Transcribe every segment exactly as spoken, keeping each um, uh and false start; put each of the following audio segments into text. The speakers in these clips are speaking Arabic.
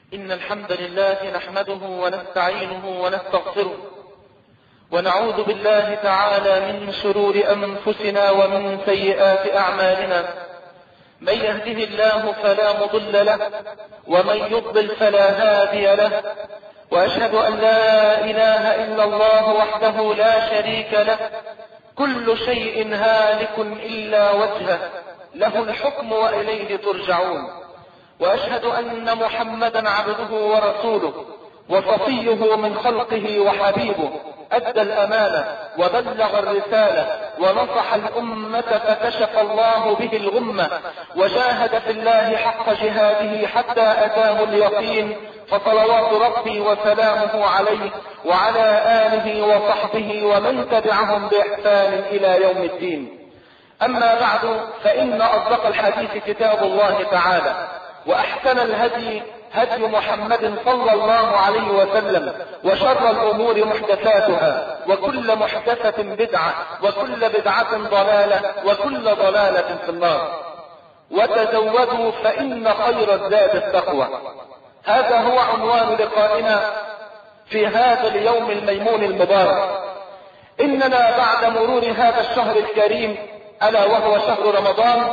إن الحمد لله نحمده ونستعينه ونستغفره ونعوذ بالله تعالى من شرور أنفسنا ومن سيئات أعمالنا. من يهده الله فلا مضل له ومن يضلل فلا هادي له، وأشهد أن لا إله إلا الله وحده لا شريك له، كل شيء هالك إلا وجهه، له الحكم وإليه ترجعون. وأشهد أن محمدا عبده ورسوله وصفيه من خلقه وحبيبه، أدى الأمانة وبلغ الرسالة ونصح الأمة فكشف الله به الغمة، وجاهد في الله حق جهاده حتى أتاه اليقين، فصلوات ربي وسلامه عليه وعلى آله وصحبه ومن تبعهم بإحسان إلى يوم الدين. أما بعد، فإن أصدق الحديث كتاب الله تعالى، وأحسن الهدي هدي محمد صلى الله عليه وسلم، وشر الأمور محدثاتها، وكل محدثة بدعة، وكل بدعة ضلالة، وكل ضلالة في النار. وتزودوا فإن خير الزاد التقوى. هذا هو عنوان لقائنا في هذا اليوم الميمون المبارك. إننا بعد مرور هذا الشهر الكريم ألا وهو شهر رمضان،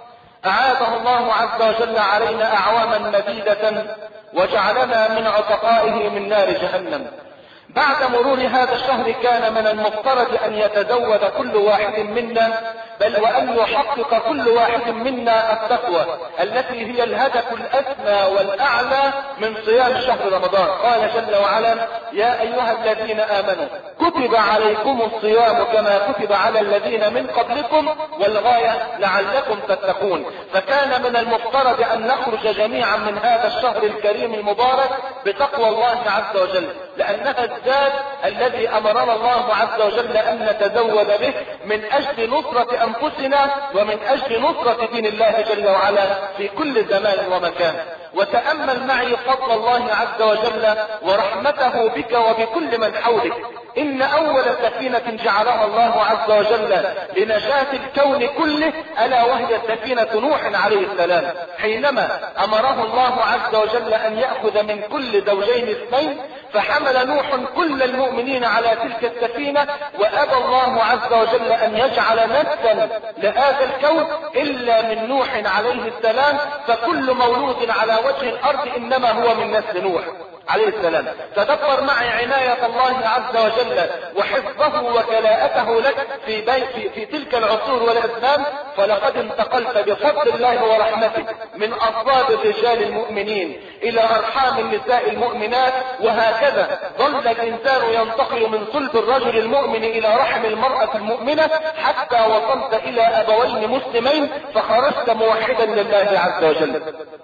أعاده الله عز وجل علينا أعواما مديدة وجعلنا من عتقائه من نار جهنم. بعد مرور هذا الشهر كان من المفترض أن يتزود كل واحد منا، بل وأن يحقق كل واحد منا التقوى التي هي الهدف الأسمى والأعلى من صيام شهر رمضان. قال جل وعلا: يا أيها الذين آمنوا كتب عليكم الصيام كما كتب على الذين من قبلكم والغاية لعلكم تتقون. فكان من المفترض أن نخرج جميعا من هذا الشهر الكريم المبارك بتقوى الله عز وجل، لأنها الزاد الذي أمرنا الله عز وجل أن نتزود به من أجل نصرة أنفسنا ومن أجل نصرة دين الله جل وعلا في كل زمان ومكان. وتأمل معي فضل الله عز وجل ورحمته بك وبكل من حولك. إن أول سفينة جعلها الله عز وجل لنجاة الكون كله ألا وهي سفينة نوح عليه السلام، حينما أمره الله عز وجل أن يأخذ من كل زوجين اثنين، فحمل نوح كل المؤمنين على تلك السفينة، وأبى الله عز وجل أن يجعل نسلا لهذا الكون إلا من نوح عليه السلام، فكل مولود على وجه الأرض إنما هو من نسل نوح عليه السلام. تدبر معي عناية الله عز وجل وحفظه وكلاءته لك في, في, في تلك العصور والأزمان. فلقد انتقلت بفضل الله ورحمته من أصلاب الرجال المؤمنين إلى أرحام النساء المؤمنات، وهكذا ظل الإنسان ينتقل من صلب الرجل المؤمن إلى رحم المرأة المؤمنة حتى وصلت إلى أبوين مسلمين، فخرجت موحدا لله عز وجل.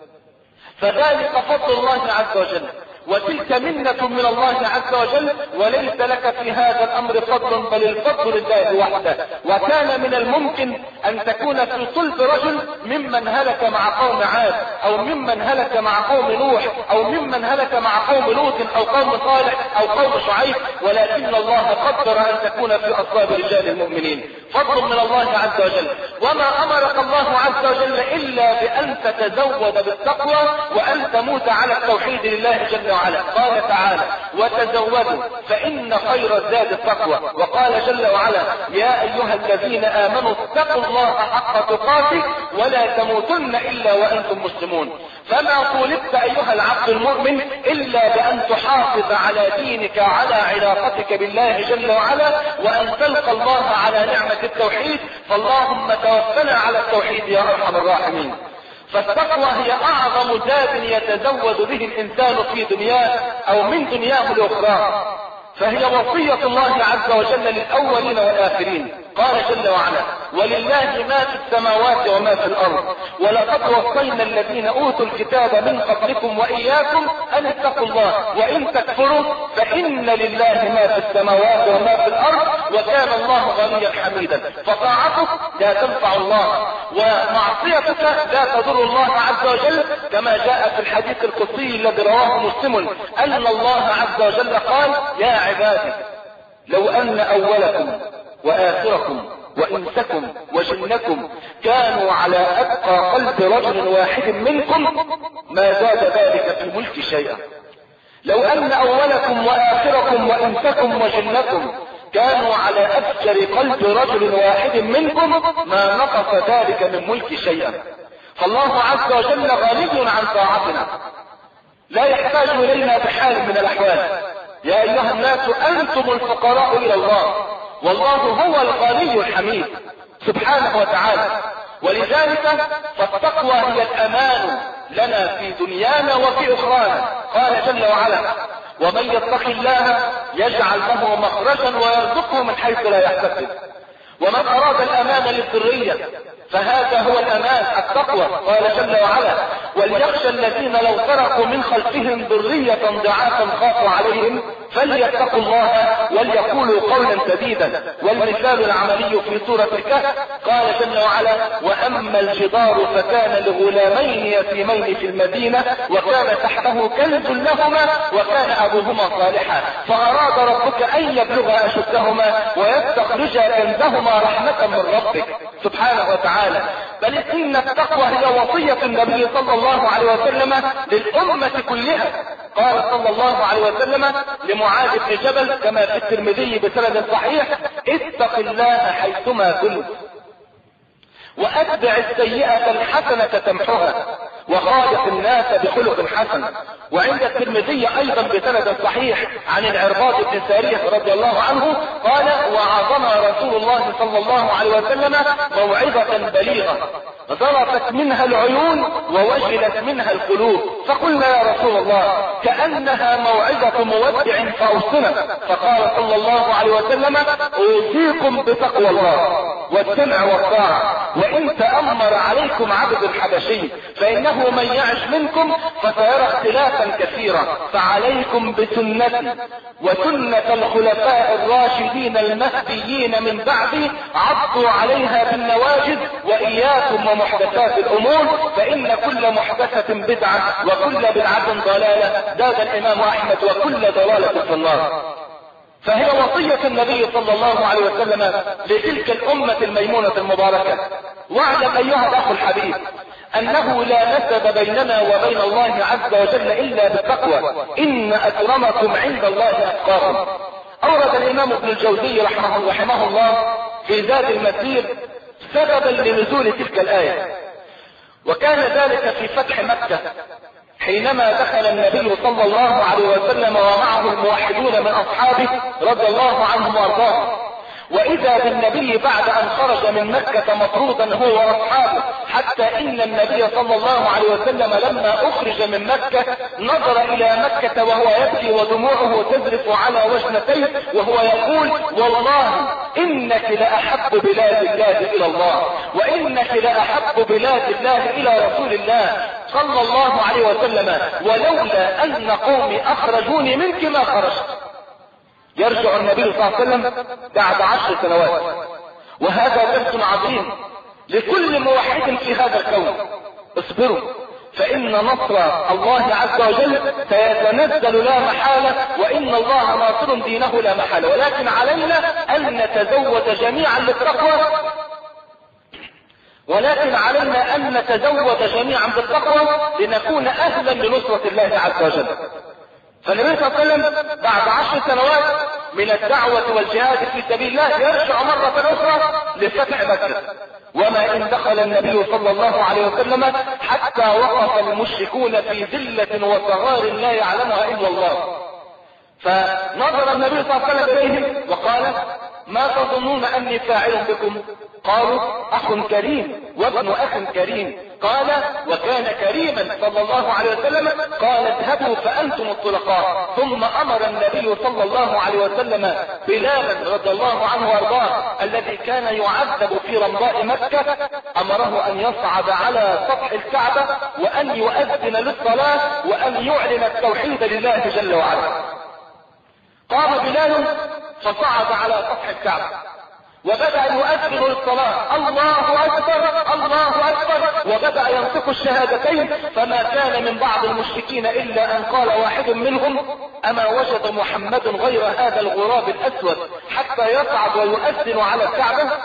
فذلك فضل الله عز وجل، وتلك منة من الله عز وجل، وليس لك في هذا الأمر فضل بل الفضل لله وحده. وكان من الممكن أن تكون في صلب رجل ممن هلك مع قوم عاد، أو ممن هلك مع قوم نوح، أو ممن هلك مع قوم لوط، أو قوم صالح، أو قوم شعيب، ولكن الله قدر أن تكون في أصلاب رجال المؤمنين. فضل من الله عز وجل. وما أمرك الله عز وجل إلا بأن تتزود بالتقوى وأن تموت على التوحيد لله جل وعلا. قال تعالى: وتزودوا فإن خير الزاد التقوى. وقال جل وعلا: يا أيها الذين آمنوا اتقوا الله حق تقاته ولا تموتن إلا وأنتم مسلمون. فما طولبت أيها العبد المؤمن إلا بأن تحافظ على دينك وعلى علاقتك بالله جل وعلا، وأن تلقى الله على نعمة التوحيد. فاللهم توفنا على التوحيد يا أرحم الراحمين. فالتقوى هي أعظم زاد يتزود به الإنسان في دنياه أو من دنياه الأخرى، فهي وصية الله عز وجل للأولين والآخرين. قال جل وعلا: ولله ما في السماوات وما في الأرض ولقد وصينا الذين أوتوا الكتاب من قبلكم وإياكم أن اتقوا الله وإن تكفروا فإن لله ما في السماوات وما في الأرض وكان الله غنيا حميدا. فطاعتك لا تنفع الله، ومعصيتك لا تضر الله عز وجل، كما جاء في الحديث القدسي الذي رواه مسلم أن الله عز وجل قال: يا عبادي لو أن أولكم وآخركم وإنسكم وجنكم كانوا على أتقى قلب رجل واحد منكم ما زاد ذلك في ملك شيئا. لو أن أولكم وآخركم وإنسكم وجنكم كانوا على أفجر قلب رجل واحد منكم ما نقص ذلك من ملك شيئا. فالله عز وجل غني عن طاعتنا، لا يحتاج إلينا بحال من الأحوال. يا أيها الناس أنتم الفقراء إلى الله، والله هو الغني الحميد سبحانه وتعالى. ولذلك فالتقوى هي الأمان لنا في دنيانا وفي أخرانا. قال جل وعلا: ومن يتق الله يجعل له مخرجا ويرزقه من حيث لا يحتسب. ومن أراد الأمان للذرية فهذا هو الأمان التقوى. قال جل وعلا: وليخشى الذين لو تركوا من خلفهم ذرية ضعافا خافوا عليهم فليتقوا الله وليقولوا قولا سديدا. والمثال العملي في سورة الكهف قال جل وعلا: وأما الجدار فكان لغلامين يتيمين في المدينة وكان تحته كنز لهما وكان أبوهما صالحا فأراد ربك أن يبلغا أشدهما ويستخرجا كنزهما رحمة من ربك سبحانه وتعالى. بل إن التقوى هي وصية النبي صلى الله عليه وسلم للأمة كلها. قال صلى الله عليه وسلم لمعاذ بن جبل كما في الترمذي بسند صحيح: اتق الله حيثما كنت وأتبع السيئة الحسنة تمحها وخالق الناس بخلق حسن. وعند الترمذي أيضا بسند صحيح عن العرباض بن سارية رضي الله عنه قال: وعظنا رسول الله صلى الله عليه وسلم موعظة بليغة ظرفت منها العيون ووجلت منها القلوب. فقلنا: يا رسول الله كأنها موعظة مودع فأوصنا. فقال صلى الله عليه وسلم: أوصيكم بتقوى الله والسمع والطاعة وإن تأمر عليكم عبد حبشي فإنه من يعش منكم فسيرى اختلافا كثيرا فعليكم بسنتي وسنة الخلفاء الراشدين المهديين من بعدي عضوا عليها بالنواجذ وإياكم ومحدثات الأمور فإن كل محدثة بدعة وكل بدعة ضلالة. زاد الإمام أحمد: وكل ضلالة في النار. فهي وصية النبي صلى الله عليه وسلم لتلك الأمة الميمونة المباركة. واعلم أيها الأخ الحبيب أنه لا نسب بيننا وبين الله عز وجل إلا بالتقوى. إن أكرمكم عند الله أتقاكم. أورد الإمام ابن الجوزي رحمه, رحمه الله في زاد المسير سببا لنزول تلك الآية، وكان ذلك في فتح مكة حينما دخل النبي صلى الله عليه وسلم ومعه الموحدون من أصحابه رضي الله عنهم وارضاهم. وإذا بالنبي بعد أن خرج من مكة مطرودا هو وأصحابه حتى إن النبي صلى الله عليه وسلم لما أخرج من مكة نظر إلى مكة وهو يبكي ودموعه تذرف على وجنتيه وهو يقول: والله إنك لأحب بلاد الله إلى الله وإنك لأحب بلاد الله إلى رسول الله صلى الله عليه وسلم ولولا أن قومي أخرجوني منك ما خرجت. يرجع النبي صلى الله عليه وسلم بعد عشر سنوات، وهذا درس عظيم لكل موحد في هذا الكون. اصبروا فإن نصر الله عز وجل سيتنزل لا محالة، وإن الله ناصر دينه لا محالة، ولكن علينا أن نتزود جميعا للتقوى ولكن علينا أن نتزود جميعا بالتقوى لنكون أهلا لنصرة الله عز وجل. فالنبي صلى الله عليه وسلم بعد عشر سنوات من الدعوة والجهاد في سبيل الله يرجع مرة أخرى لفتح مكة. وما إن دخل النبي صلى الله عليه وسلم حتى وقف المشركون في ذلة وصغار لا يعلمها إلا الله. فنظر النبي صلى الله عليه وسلم إليهم وقال: ما تظنون أني فاعل بكم؟ قالوا: أخ كريم وابن أخ كريم. قال: وكان كريما صلى الله عليه وسلم. قال: اذهبوا فأنتم الطلقاء. ثم أمر النبي صلى الله عليه وسلم بلالا رضي الله عنه وارضاه الذي كان يعذب في رمضاء مكة، أمره أن يصعد على سطح الكعبة وأن يؤذن للصلاة وأن يعلن التوحيد لله جل وعلا. قام بلال فصعد على سطح الكعبة وبدأ يؤذن للصلاة: الله أكبر الله أكبر، وبدأ ينطق الشهادتين. فما كان من بعض المشركين إلا أن قال واحد منهم: أما وجد محمد غير هذا الغراب الأسود حتى يصعد ويؤذن على الكعبة؟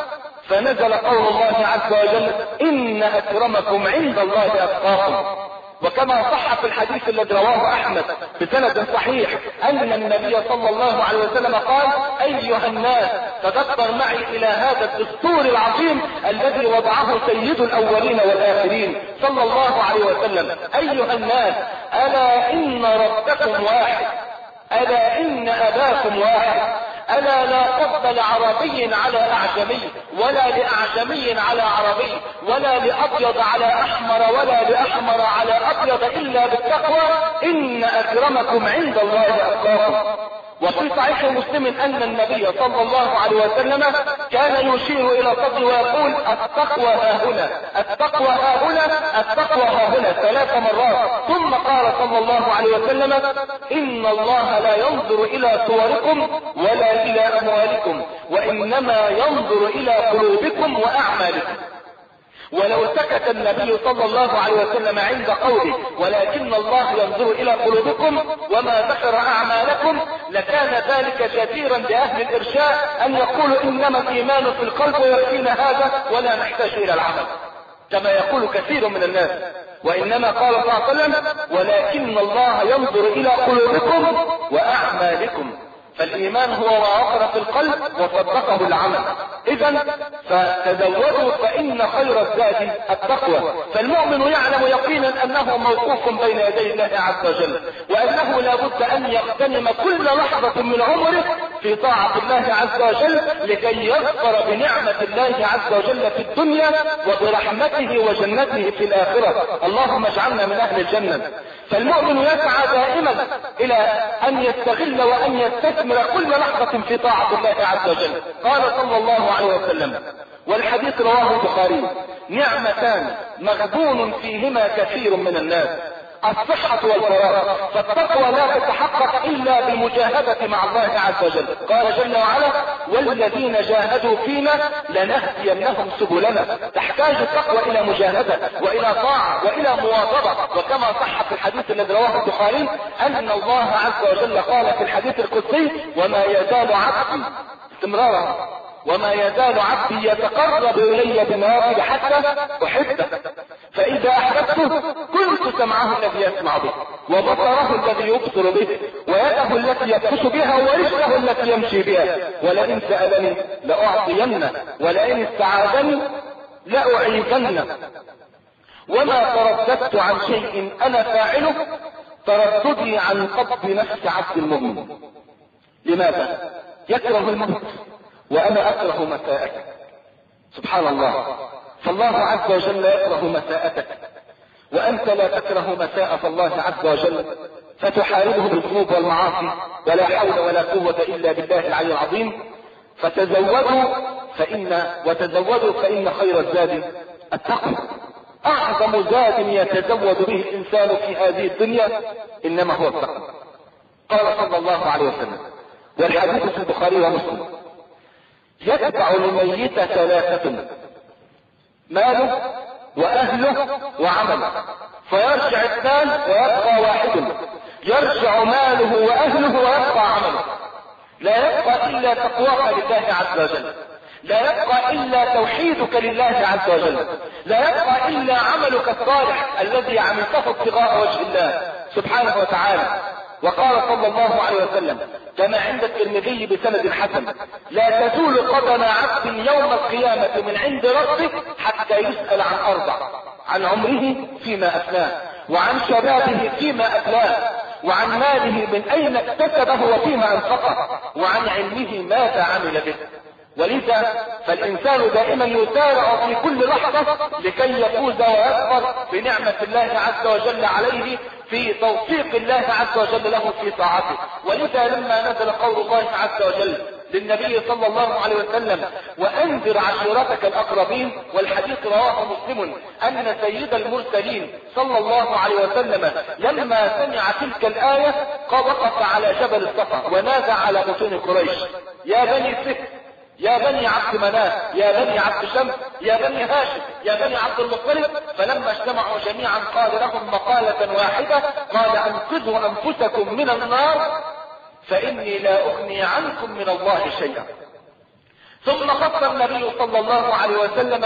فنزل قول الله عز وجل إن أكرمكم عند الله أتقاكم. وكما صح في الحديث الذي رواه أحمد بسند صحيح أن النبي صلى الله عليه وسلم قال أيها الناس تدبر معي إلى هذا الدستور العظيم الذي وضعه سيد الأولين والآخرين صلى الله عليه وسلم. أيها الناس ألا إن ربكم واحد، ألا إن أباكم واحد، ألا لا فضل لعربي على أعجمي، ولا لأعجمي على عربي، ولا لأبيض على أحمر، ولا لأحمر على أبيض إلا بالتقوى إن أكرمكم عند الله أتقاكم. وفي صحيح مسلم أن النبي صلى الله عليه وسلم كان يشير إلى صدره ويقول التقوى ها هنا، التقوى ها هنا، التقوى ها هنا ثلاث مرات. ثم قال صلى الله عليه وسلم إن الله لا ينظر إلى صوركم ولا إلى أموالكم، وإنما ينظر إلى قلوبكم وأعمالكم. ولو سكت النبي صلى الله عليه وسلم عند قوله ولكن الله ينظر إلى قلوبكم وما ذكر أعمالكم لكان ذلك جديرا بأهل الإرشاء أن يقولوا إنما الإيمان في القلب ويكفينا هذا ولا نحتاج إلى العمل، كما يقول كثير من الناس. وإنما قال صلى الله عليه وسلم ولكن الله ينظر إلى قلوبكم وأعمالكم. فالإيمان هو ما وقر في القلب وصدقه العمل. إذا فتزودوا فإن خير الزاد التقوى. فالمؤمن يعلم يقينا أنه موقوف بين يدي الله عز وجل، وأنه لا بد أن يغتنم كل لحظة من عمره في طاعة الله عز وجل لكي يظفر بنعمة الله عز وجل في الدنيا وبرحمته وجنته في الآخرة. اللهم اجعلنا من أهل الجنة. فالمؤمن يسعى دائما إلى أن يستغل وأن يستثمر كل لحظة في طاعة الله عز وجل. قال صلى الله عليه وسلم والحديث رواه البخاري نعمتان مغبون فيهما كثير من الناس الصحة والفراغ. فالتقوى لا تتحقق إلا بالمجاهدة مع الله عز وجل. قال جل وعلا والذين جاهدوا فينا لنهدينهم سبلنا. تحتاج التقوى إلى مجاهدة وإلى طاعة وإلى مواظبة. وكما صح في الحديث الذي رواه البخاري أن الله عز وجل قال في الحديث القدسي وما يزال عبدي استمرارا وما يزال عبدي يتقرب إلي بالنوافل حتى أحبه فإذا أحببته كنت سمعه الذي يسمع به وبصره الذي يبصر به ويده التي يبطش بها ورجله التي يمشي بها ولئن سألني لأعطينه ولئن استعاذني لأعيذنه وما ترددت عن شيء أنا فاعله ترددي عن قبض نفس عبد المؤمن. لماذا؟ يكره الموت وأنا أكره مساءتك. سبحان الله. فالله عز وجل يكره مساءتك وأنت لا تكره مساءة الله عز وجل فتحاربه بالذنوب والمعاصي ولا حول ولا قوة إلا بالله العلي العظيم. فتزودوا فإن وتزودوا فإن خير الزاد التقوى. أعظم زاد يتزود به الإنسان في هذه الدنيا إنما هو التقوى. قال صلى الله عليه وسلم والحديث في البخاري ومسلم يتبع الميت ثلاثة ماله وأهله وعمله فيرجع اثنان ويبقى واحد. يرجع ماله وأهله ويبقى عمله. لا يبقى إلا تقواك لله عز وجل، لا يبقى إلا توحيدك لله عز وجل، لا يبقى إلا عملك الصالح الذي عملته ابتغاء وجه الله سبحانه وتعالى. وقال صلى الله عليه وسلم كما عند الترمذي بسند حسن لا تزول قدم عبد يوم القيامة من عند ربه حتى يسأل عن أربع: عن عمره فيما أفناه، وعن شبابه فيما أفلاه، وعن ماله من أين اكتسبه وفيما أنفقه، وعن علمه ماذا عمل به. ولذا فالإنسان دائما يسارع في كل لحظة لكي يفوز ويظفر بنعمة الله عز وجل عليه في توفيق الله عز وجل له في طاعته. ولذا لما نزل قول الله عز وجل للنبي صلى الله عليه وسلم وأنذر عشيرتك الأقربين، والحديث رواه مسلم أن سيد المرسلين صلى الله عليه وسلم لما سمع تلك الآية وقف على جبل الصفا ونادى على بطون قريش: يا بني فهد، يا بني عبد مناف، يا بني عبد شمس، يا بني هاشم، يا بني عبد المطلب. فلما اجتمعوا جميعا قال لهم مقالة واحدة، قال: انقذوا انفسكم من النار فاني لا اغني عنكم من الله شيئا. ثم خص النبي صلى الله عليه وسلم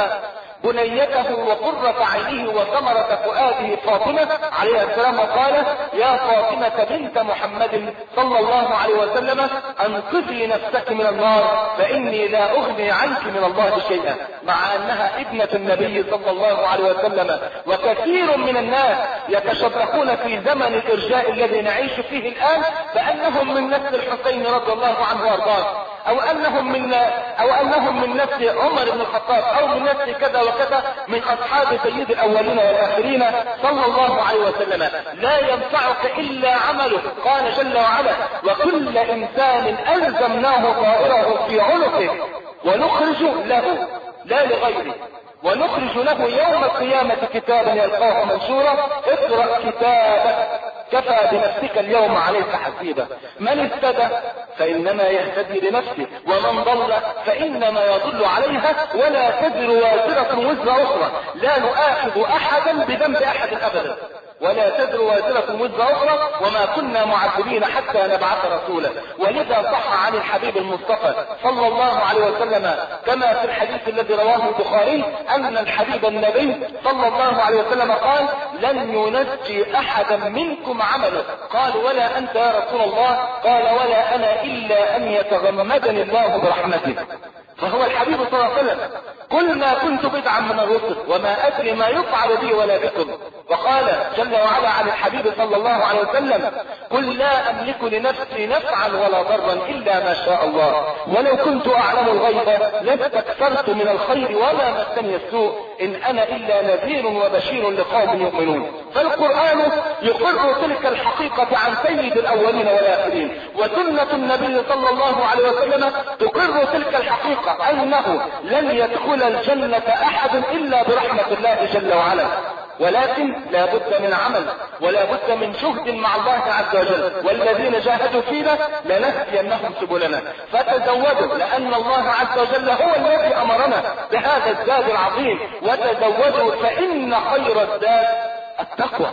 بنيته وقرة عينه وثمرة فؤاده فاطمة عليه السلام وقال: يا فاطمة بنت محمد صلى الله عليه وسلم انقذي نفسك من النار فإني لا أغني عنك من الله شيئا، مع أنها ابنة النبي صلى الله عليه وسلم. وكثير من الناس يتشبهون في زمن الإرجاء الذي نعيش فيه الآن بأنهم من نسل الحسين رضي الله عنه وارضاه، أو أنهم من أو أنهم من نسل عمر بن الخطاب، أو من نسل كذا وكذا من أصحاب سيد الأولين والآخرين صلى الله عليه وسلم. لا ينفعك إلا عمله، قال جل وعلا: وكل إنسان ألزمناه طائره في عنقه ونخرج له، لا لغيره، ونخرج له يوم القيامة كتابا يلقاه منشورا اقرأ كتابك كفى بنفسك اليوم عليك حسيبا. من اهتدى فإنما يهتدي لنفسه، ومن ضل فإنما يضل عليها، ولا تزر وازرة وزر أخرى، لا نؤاخذ أحدا بذنب أحد أبدا، ولا تزر وازرة وزر أخرى، وما كنا معذبين حتى نبعث رسولا. ولذا صح عن الحبيب المصطفى صلى الله عليه وسلم كما في الحديث الذي رواه البخاري أن الحبيب النبي صلى الله عليه وسلم قال: لن ينجي أحدا منكم عمله. قال: ولا أنت يا رسول الله؟ قال: ولا أنا إلا أن يتغمدني الله برحمته. فهو الحبيب صلى الله عليه وسلم: قل ما كنت بدعا من الرسل وما أدري ما يفعل بي ولا بكم. وقال جل وعلا عن الحبيب صلى الله عليه وسلم: قل لا أملك لنفسي نفعا ولا ضرا إلا ما شاء الله، ولو كنت أعلم الغيب لاستكثرت من الخير وما مسني السوء، إن أنا إلا نذير وبشير لقوم يؤمنون. فالقرآن يقر تلك الحقيقة عن سيد الأولين والآخرين، وسنة النبي صلى الله عليه وسلم تقر تلك الحقيقة أنه لن يدخل الجنة أحد إلا برحمة الله جل وعلا. ولكن لا بد من عمل ولا بد من جهد مع الله عز وجل، والذين جاهدوا فينا لنهدينهم سبلنا. فتزودوا، لأن الله عز وجل هو الذي أمرنا بهذا الزاد العظيم، وتزودوا فإن خير الزاد التقوى.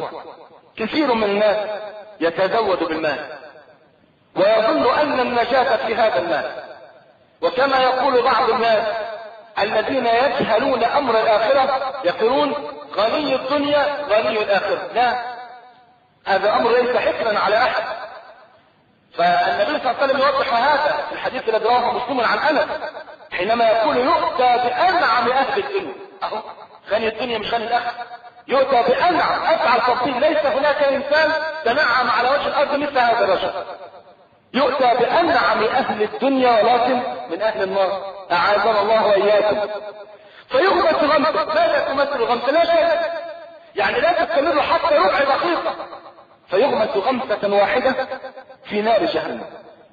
كثير من الناس يتزود بالمال ويظن أن النجاة في هذا المال، وكما يقول بعض الناس الذين يجهلون أمر الآخرة يقولون: غني الدنيا غني الآخرة. لا، هذا أمر ليس حكرا على أحد. فالنبي صلى الله عليه وسلم يوضح هذا في الحديث الذي رواه مسلم عن أنس حينما يقول: يؤتى بأنعم أهل الدنيا. أهو غني الدنيا مش غني الآخرة، يؤتى بأنعم. أفعل تفصيل: ليس هناك إنسان تنعم على وجه الأرض مثل هذا الرجل. يؤتى بأنعم أهل الدنيا ولكن من أهل النار، أعاذنا الله وإياكم. فيغمس غمسة. ماذا تمثل غمسة؟ لا شيء، يعني لا تستمر حتى ربع دقيقة. فيغمس غمسة واحدة في نار جهنم،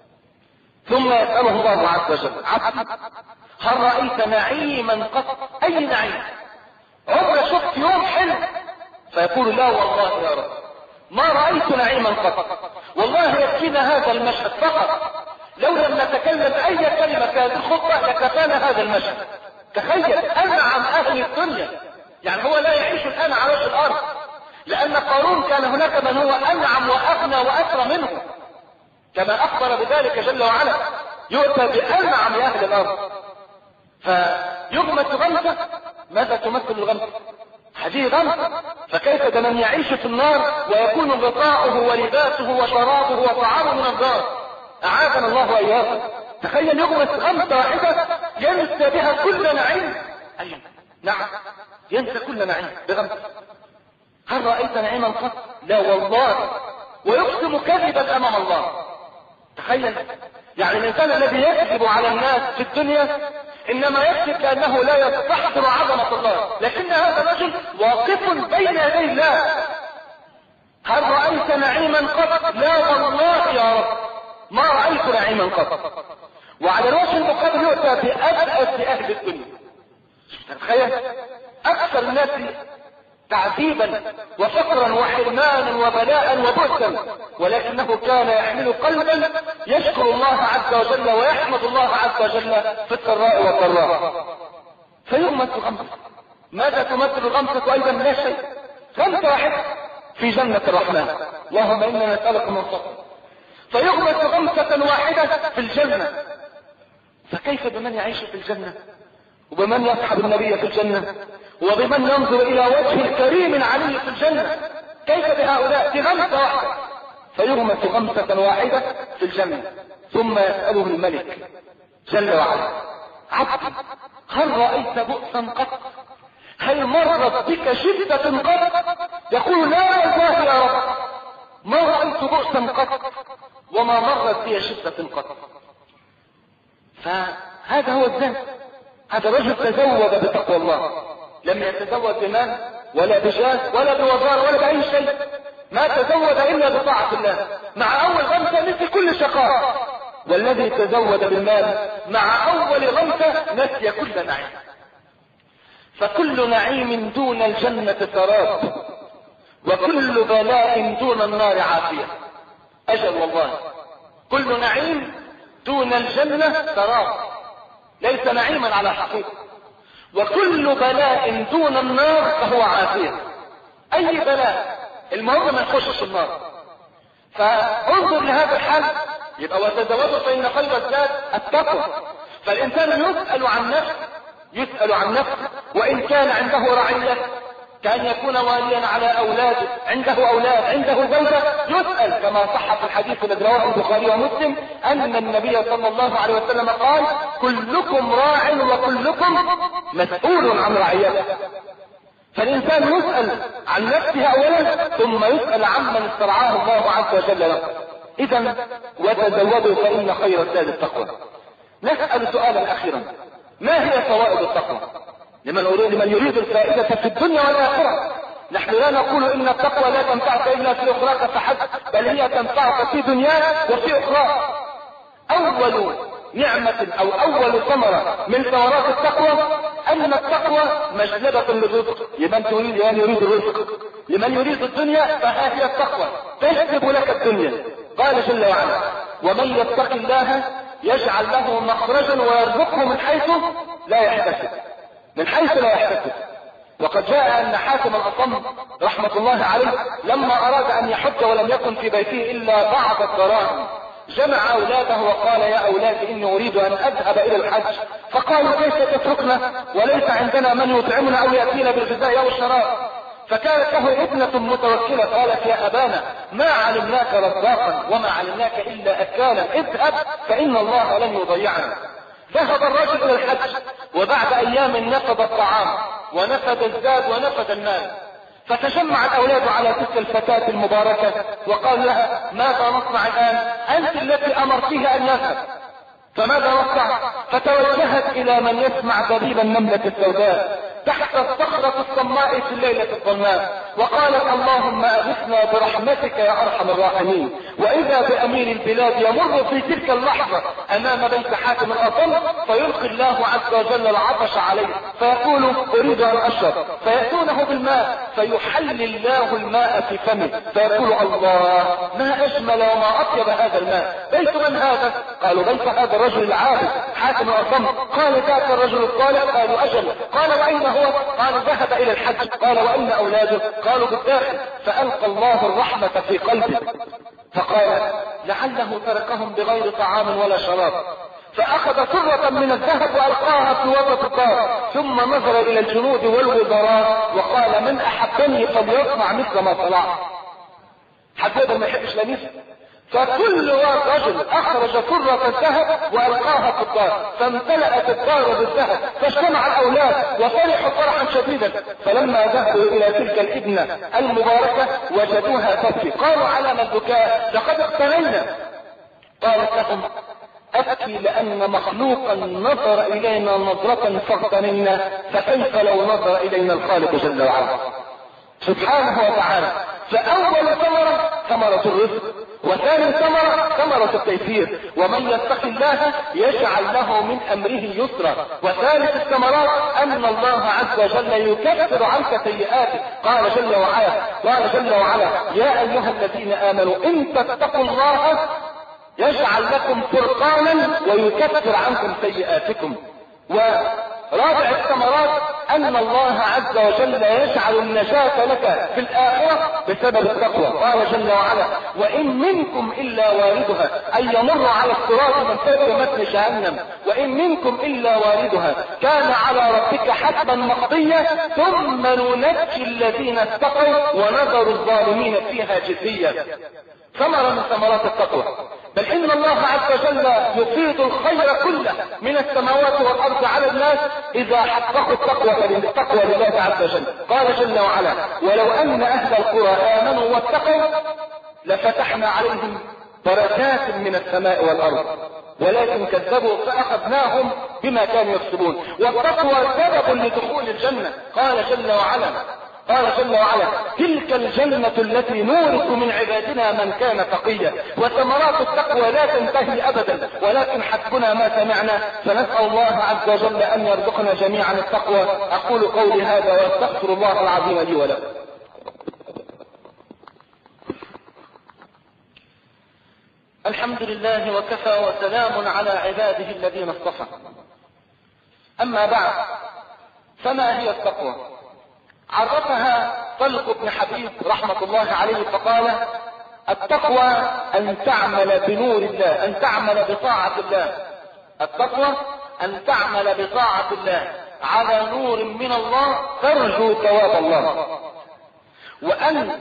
ثم يسأله الله عز وجل: عبدي هل رأيت نعيما قط؟ أي نعيم؟ عمرك شفت يوم حلو؟ فيقول: لا والله يا رب ما رأيت نعيما قط، والله يكفينا هذا المشهد فقط، لو لم نتكلم أي كلمة في هذه الخطبة لكفانا هذا المشهد. تخيل أنعم أهل الدنيا، يعني هو لا يعيش الآن على وجه الأرض، لأن قارون كان هناك من هو أنعم وأغنى وأثرى منه، كما أخبر بذلك جل وعلا: يؤتى بأنعم أهل الأرض. فيغمس غمسة. ماذا تمثل الغمسة؟ هذه غمسة. فكيف بمن يعيش في النار ويكون غطاؤه ولباسه وشرابه وطعامه من النار؟ أعاذنا الله وإياكم. تخيل يغمس غمسة واحدة ينسى بها كل نعيم. أيوة نعم، ينسى كل نعيم بغمسة. هل رأيت نعيما قط؟ لا والله. ويقسم كذبا أمام الله. تخيل، يعني الإنسان الذي يكذب على الناس في الدنيا إنما يكذب لأنه لا يستحضر عظمة الله، لكن هذا الرجل واقف بين يدي الله. هل رأيت نعيما قط؟ لا والله يا رب ما رأيت نعيما قط. وعلى الوجه المقابل يؤتى بأبأس أهل الدنيا. تخيل أكثر الناس تعذيبا وفقرا وحرمانا وبلاء وبؤسا، ولكنه كان يحمل قلبا يشكر الله عز وجل ويحمد الله عز وجل في السراء والضراء. فيغمس غمسة. ماذا تمثل الغمسة؟ أيضا لا شيء، غمسة واحدة في جنة الرحمن. اللهم إنا نسألك من فضلك. فيغمس غمسة واحدة في الجنة، فكيف بمن يعيش في الجنة، وبمن يصحب النبي في الجنة، وبمن ينظر إلى وجه الكريم العلي في الجنة؟ كيف بهؤلاء؟ في غمسة واحدة فيغمس غمسة واحدة في الجنة، ثم يسأله الملك جل وعلا: عبدي هل رأيت بؤسا قط؟ هل مرت بك شدة قط؟ يقول: لا والله يا رب، ما رأيت بؤسا قط وما مرت بي شدة قط. فهذا هو الذات. هذا رجل تزود بتقوى الله، لم يتزود بمال ولا بجاه ولا بوزارة ولا بأي شيء، ما تزود إلا بطاعة الله. مع أول غمسة نسي كل شقاء، والذي تزود بالمال مع أول غمسة نسي كل نعيم. فكل نعيم دون الجنة سراب، وكل بلاء دون النار عافية. أجل والله، كل نعيم دون الجنة سراب، ليس نعيما على حقيقة، وكل بلاء دون النار فهو عافية. أي بلاء المهم ما يخشش النار. فانظر لهذا الحال، يبقى وتزودوا فإن خير الزاد التقوى. فالإنسان يسأل عن نفسه، يسأل عن نفسه، وإن كان عنده رعية، كأن يكون واليا على أولاده، عنده أولاد، عنده زوجة، يسأل كما صح في الحديث الذي رواه البخاري ومسلم أن النبي صلى الله عليه وسلم قال: كلكم راع وكلكم مسؤول عن رعيته. فالإنسان يسأل عن نفسه أولا، ثم يسأل عمن استرعاه الله عز وجل له. إذا وتزودوا فإن خير الزاد التقوى. نسأل سؤالا أخيرا: ما هي فوائد التقوى لمن يريد, لمن يريد الفائدة في الدنيا والآخرة؟ نحن لا نقول إن التقوى لا تنفعك إلا في أخراك فحسب، بل هي تنفعك في دنياك وفي أخراك. أول نعمة أو أول ثمرة من ثمرات التقوى أن التقوى مجلبة للرزق لمن تريد، يعني يريد الرزق. لمن يريد الدنيا فها هي التقوى تجلب لك الدنيا. قال جل وعلا: ومن يتق الله يجعل له مخرجا ويرزقه من حيث لا يحتسب، من حيث لا يحتسب. وقد جاء أن حاتم الأصم رحمة الله عليه لما أراد أن يحج ولم يكن في بيته إلا بعض الدراهم، جمع أولاده وقال: يا أولادي إني أريد أن أذهب إلى الحج. فقالوا: كيف تتركنا وليس عندنا من يطعمنا أو يأتينا بالغذاء أو الشراب؟ فكانت له ابنة متوكلة قالت: يا أبانا ما علمناك رزاقا وما علمناك إلا أكالا، اذهب فإن الله لن يضيعنا. ذهب الرجل إلى الحج، وبعد أيام نفد الطعام ونفد الزاد ونفد المال. فتجمع الأولاد على تلك الفتاة المباركة وقال لها: ماذا نصنع الآن؟ أنت التي أمرتيه أن يذهب، فماذا نصنع؟ فتوجهت إلى من يسمع دبيب النملة السوداء تحت الصخرة الصماء في الليلة الظلماء، وقالت: اللهم أغثنا برحمتك يا أرحم الراحمين. وإذا بأمير البلاد يمر في تلك اللحظة أمام بيت حاتم الأصم، فيلقي الله عز وجل العطش عليه فيقول: أريد أن أشرب، فيأتونه بالماء فيحل الله الماء في فمه، فيقول: الله ما أجمل وما أطيب هذا الماء، بيت من هذا؟ قالوا: بيت هذا الرجل العابد حاتم الأصم. قال: ذاك الرجل الصالح. قالوا: أجل. قال: وأين هو؟ قال: ذهب إلى الحج. قال: وأين أولاده؟ قالوا: بالداخل. فألقى الله الرحمة في قلبه، فقال: لعله تركهم بغير طعام ولا شراب. فأخذ سرة من الذهب وألقاها في وسط الدار، ثم نظر إلى الجنود والوزراء وقال: من أحبني فليصنع مثل ما صنعت. حبيبا ما يحبش لميس. فكل رجل أخرج سرة الذهب وألقاها في الدار، فامتلأت الدار بالذهب، فاجتمع الأولاد وفرحوا فرحا شديدا. فلما ذهبوا إلى تلك الابنة المباركة وجدوها تبكي، قالوا: على ما البكاء؟ لقد اقتنينا. قالت لهم: أبكي لأن مخلوقا نظر إلينا نظرة فاغتنمنا، فكيف لو نظر إلينا الخالق جل وعلا سبحانه وتعالى. فأول ثمرة ثمرة الرزق، وثاني ثمرة ثمرة التيسير، ومن يتق الله يجعل له من أمره يسرا. وثالث الثمرات أن الله عز وجل يكفر عنك سيئاتك. قال جل وعلا قال جل وعلا: يا أيها الذين آمنوا إن تتقوا الله يجعل لكم فرقانا ويكفر عنكم سيئاتكم. ورابع الثمرات أن الله عز وجل يجعل النجاة لك في الآخرة بسبب التقوى. قال جل وعلا: وإن منكم إلا واردها، أي يمر على الصراط من فوق متن جهنم، وإن منكم إلا واردها كان على ربك حتما مقضيا ثم ننجي الذين اتقوا ونذر الظالمين فيها جثيا. ثمرة من ثمرات التقوى. بل إن الله عز وجل يفيض الخير كله من السماوات والأرض على الناس إذا حققوا التقوى للتقوى لله عز وجل. قال جل وعلا: ولو أن أهل القرى آمنوا واتقوا لفتحنا عليهم بركات من السماء والأرض ولكن كذبوا فأخذناهم بما كانوا يكسبون. والتقوى سبب لدخول الجنة. قال جل وعلا قال جل وعلا: تلك الجنة التي نورث من عبادنا من كان تقيا. وثمرات التقوى لا تنتهي أبدا، ولكن حسبنا ما سمعنا، فنسأل الله عز وجل أن يرزقنا جميعا التقوى. أقول قولي هذا وأستغفر الله العظيم لي ولكم. الحمد لله وكفى وسلام على عباده الذين اصطفى. أما بعد، فما هي التقوى؟ عرفها طلق بن حبيب رحمة الله عليه فقال: التقوى أن تعمل بنور الله، أن تعمل بطاعة الله. التقوى أن تعمل بطاعة الله على نور من الله ترجو ثواب الله، وأن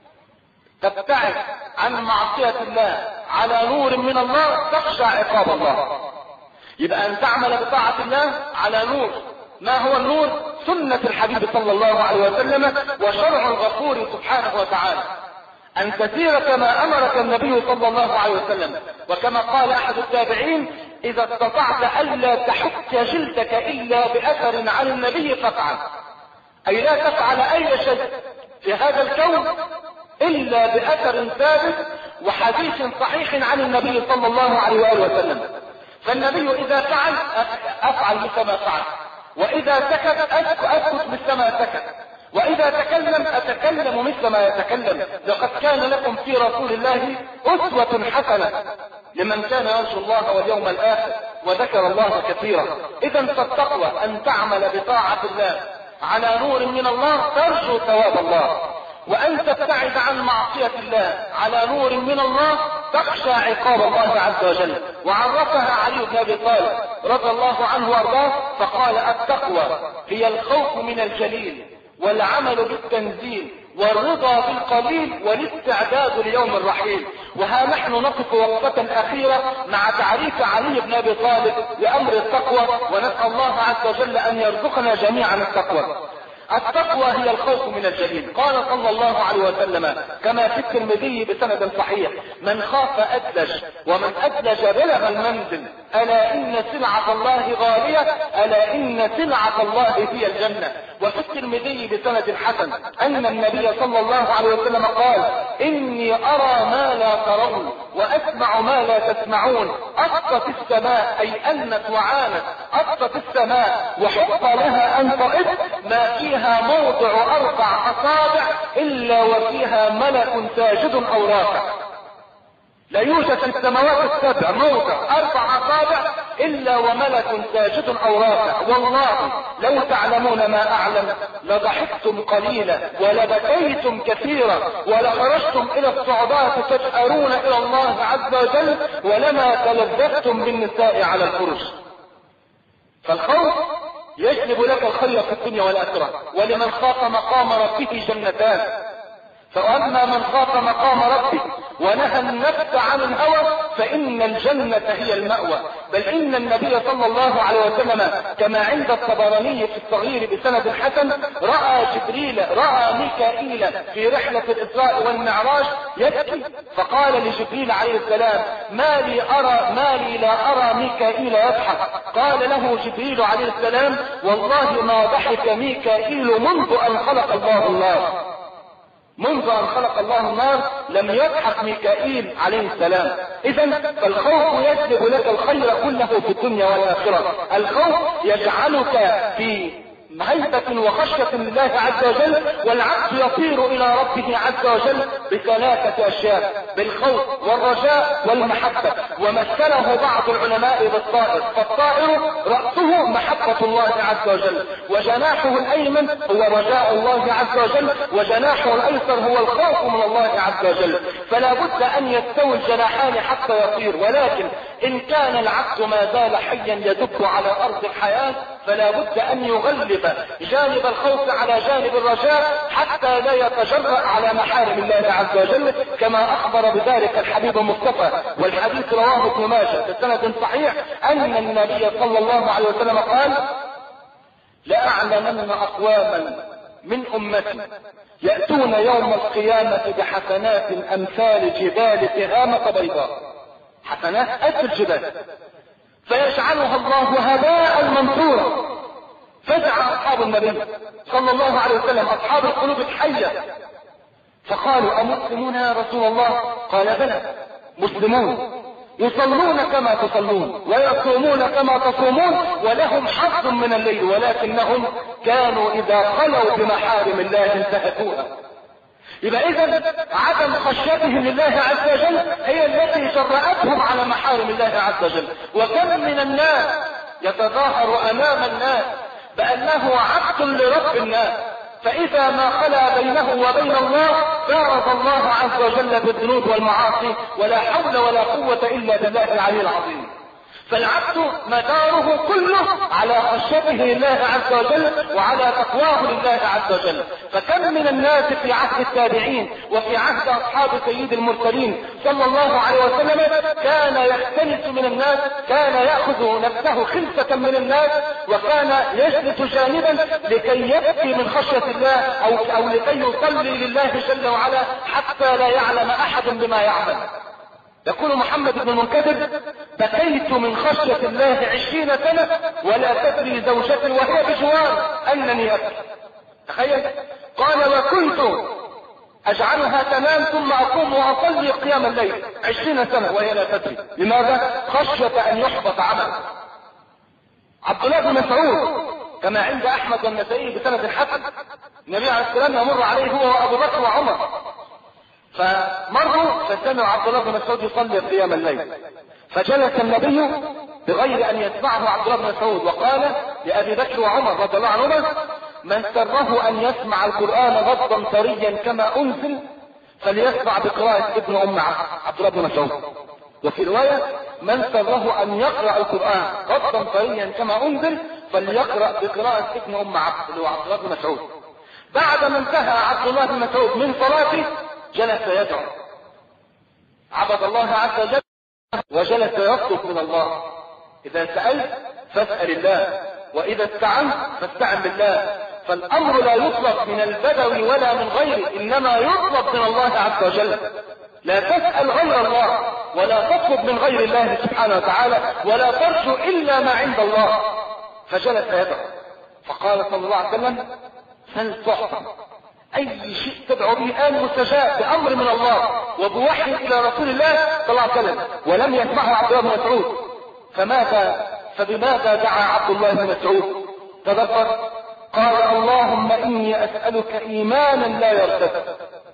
تبتعد عن معصية الله على نور من الله تخشى عقاب الله. يبقى أن تعمل بطاعة الله على نور. ما هو النور؟ سنة الحبيب صلى الله عليه وسلم وشرع الغفور سبحانه وتعالى. أن تسير كما أمرك النبي صلى الله عليه وسلم، وكما قال أحد التابعين: إذا استطعت ألا تحك جلدك إلا بأثر عن النبي فافعل. أي لا تفعل أي شيء في هذا الكون إلا بأثر ثابت وحديث صحيح عن النبي صلى الله عليه وآله وسلم. فالنبي إذا فعل أفعل مثل ما فعل، وإذا سكت أسكت مثل ما سكت، وإذا تكلم أتكلم مثل ما يتكلم. لقد كان لكم في رسول الله أسوة حسنة لمن كان يرجو الله واليوم الآخر وذكر الله كثيرا. إذا فالتقوى أن تعمل بطاعة الله على نور من الله ترجو ثواب الله، وأن تبتعد عن معصية الله على نور من الله تخشى عقاب الله عز وجل. وعرفها علي بن أبي طالب رضي الله عنه وارضاه فقال: التقوى هي الخوف من الجليل والعمل بالتنزيل والرضا بالقليل والاستعداد ليوم الرحيل. وها نحن نقف وقفة أخيرة مع تعريف علي بن أبي طالب لأمر التقوى، ونسأل الله عز وجل أن يرزقنا جميعا التقوى. التقوى هي الخوف من الجليل. قال صلى الله عليه وسلم كما في الترمذي بسند صحيح: من خاف أدلج، ومن أدلج بلغ المنزل، ألا إن سلعة الله غالية، ألا إن سلعة الله هي الجنة. وفي الترمذي بسند حسن أن النبي صلى الله عليه وسلم قال: إني أرى ما لا ترون وأسمع ما لا تسمعون. أطت السماء، أي أنت وعانت، أطت السماء وحق لها أن تئد، ما فيها موضع أربع أصابع إلا وفيها ملك ساجد أو راكع. لا يوجد في السماوات السبع موضع أربع أصابع إلا وملك ساجد أو راكع. والله لو تعلمون ما أعلم لضحكتم قليلا ولبكيتم كثيرا ولخرجتم إلى الصعوبات تجأرون إلى الله عز وجل ولما تلذذتم بالنساء على الفرش. فالخوف يجلب لك الخير في الدنيا والآخرة. ولمن خاف مقام ربه جنتان، فأما من خاف مقام ربه ونهى النفس عن الهوى فإن الجنة هي المأوى. بل إن النبي صلى الله عليه وسلم كما عند الطبراني في الصغير بسند حسن رأى جبريل رأى ميكائيل في رحلة الإسراء والمعراج يبكي، فقال لجبريل عليه السلام: ما لي أرى ما لي لا أرى ميكائيل يضحك. قال له جبريل عليه السلام: والله ما ضحك ميكائيل منذ أن خلق الله النار. منذ أن خلق الله النار لم يضحك ميكائيل عليه السلام. إذن فالخوف يجلب لك الخير كله في الدنيا والآخرة. الخوف يجعلك في هيبة وخشية لله عز وجل، والعبد يطير إلى ربه عز وجل بثلاثة أشياء: بالخوف والرجاء والمحبة. ومثله بعض العلماء بالطائر، فالطائر رأسه محبة الله عز وجل، وجناحه الأيمن هو رجاء الله عز وجل، وجناحه الأيسر هو الخوف من الله عز وجل. فلا بد أن يستوي الجناحان حتى يطير، ولكن إن كان العبد ما زال حيا يدب على أرض الحياة فلا بد أن يغلب جانب الخوف على جانب الرجاء حتى لا يتجرأ على محارم الله عز وجل، كما أخبر بذلك الحبيب المصطفى، والحديث رواه ابن ماجه بسند صحيح أن النبي صلى الله عليه وسلم قال: لأعلمن أقواما من أمتي يأتون يوم القيامة بحسنات أمثال جبال تهامة بيضاء، حسنات قد الجبال، فيجعلها الله هباء منثورا. فزع أصحاب النبي صلى الله عليه وسلم، أصحاب القلوب الحية، فقالوا: أمسلمون يا رسول الله؟ قال: بلى، مسلمون، يصلون كما تصلون ويصومون كما تصومون ولهم حظ من الليل، ولكنهم كانوا إذا خلوا بمحارم الله انتهكوها. يبقى إذن عدم خشيتهم لله عز وجل هي التي جرأتهم على محارم الله عز وجل. وكم من الناس يتظاهر أمام الناس بأنه عبد لرب الناس، فإذا ما خلا بينه وبين الله بارز الله عز وجل بالذنوب والمعاصي، ولا حول ولا قوة إلا بالله العلي العظيم. فالعبد مداره كله على خشيته لله عز وجل وعلى تقواه لله عز وجل. فكم من الناس في عهد التابعين وفي عهد أصحاب سيد المرسلين صلى الله عليه وسلم كان يختلس من الناس، كان يأخذ نفسه خلفة من الناس، وكان يجلس جانبا لكي يبكي من خشية الله أو, أو لكي يصلي لله جل وعلا حتى لا يعلم أحد بما يعمل. يقول محمد بن المنكدر: بكيت من خشية الله عشرين سنة ولا تدري زوجتي وهي بجوار أنني أبكي. تخيل. قال: وكنت أجعلها تنام ثم أقوم وأصلي قيام الليل عشرين سنة وهي لا تدري. لماذا؟ خشية أن يحبط عمل. عبد الله بن مسعود كما عند أحمد والنسائي بسند الحسن، النبي عليه السلام يمر عليه هو وأبو بكر وعمر، فمروا فسمعوا عبد الله بن مسعود يصلي قيام الليل، فجلس النبي بغير ان يتبعه عبد الله بن مسعود وقال لابي بكر وعمر رضي الله عنهما: من سره ان يسمع القران غضا طريا كما انزل فليسمع بقراءه ابن ام عبد الله بن مسعود. وفي روايه: من سره ان يقرا القران غضا طريا كما انزل فليقرا بقراءه ابن ام عبد اللي هو عبد الله بن مسعود. بعد ما انتهى عبد الله بن مسعود من صلاته جلس يدعو، عبد الله عز وجل وجلس يطلب من الله. إذا سألت فاسأل الله، وإذا استعنت فاستعن بالله. فالأمر لا يطلب من البدوي ولا من غيره، إنما يطلب من الله عز وجل. لا تسأل غير الله ولا تطلب من غير الله سبحانه وتعالى ولا ترجو إلا ما عند الله. فجلس يدعو، فقال صلى الله عليه وسلم: سل تعطى، أي شيء تدعو به آن مستجاب بأمر من الله وبوحي إلى رسول الله صلى الله عليه وسلم. ولم يسمعه عبد الله بن مسعود، فماذا فبماذا دعا عبد الله بن مسعود؟ تذكر، قال: اللهم إني أسألك إيمانا لا يرتد.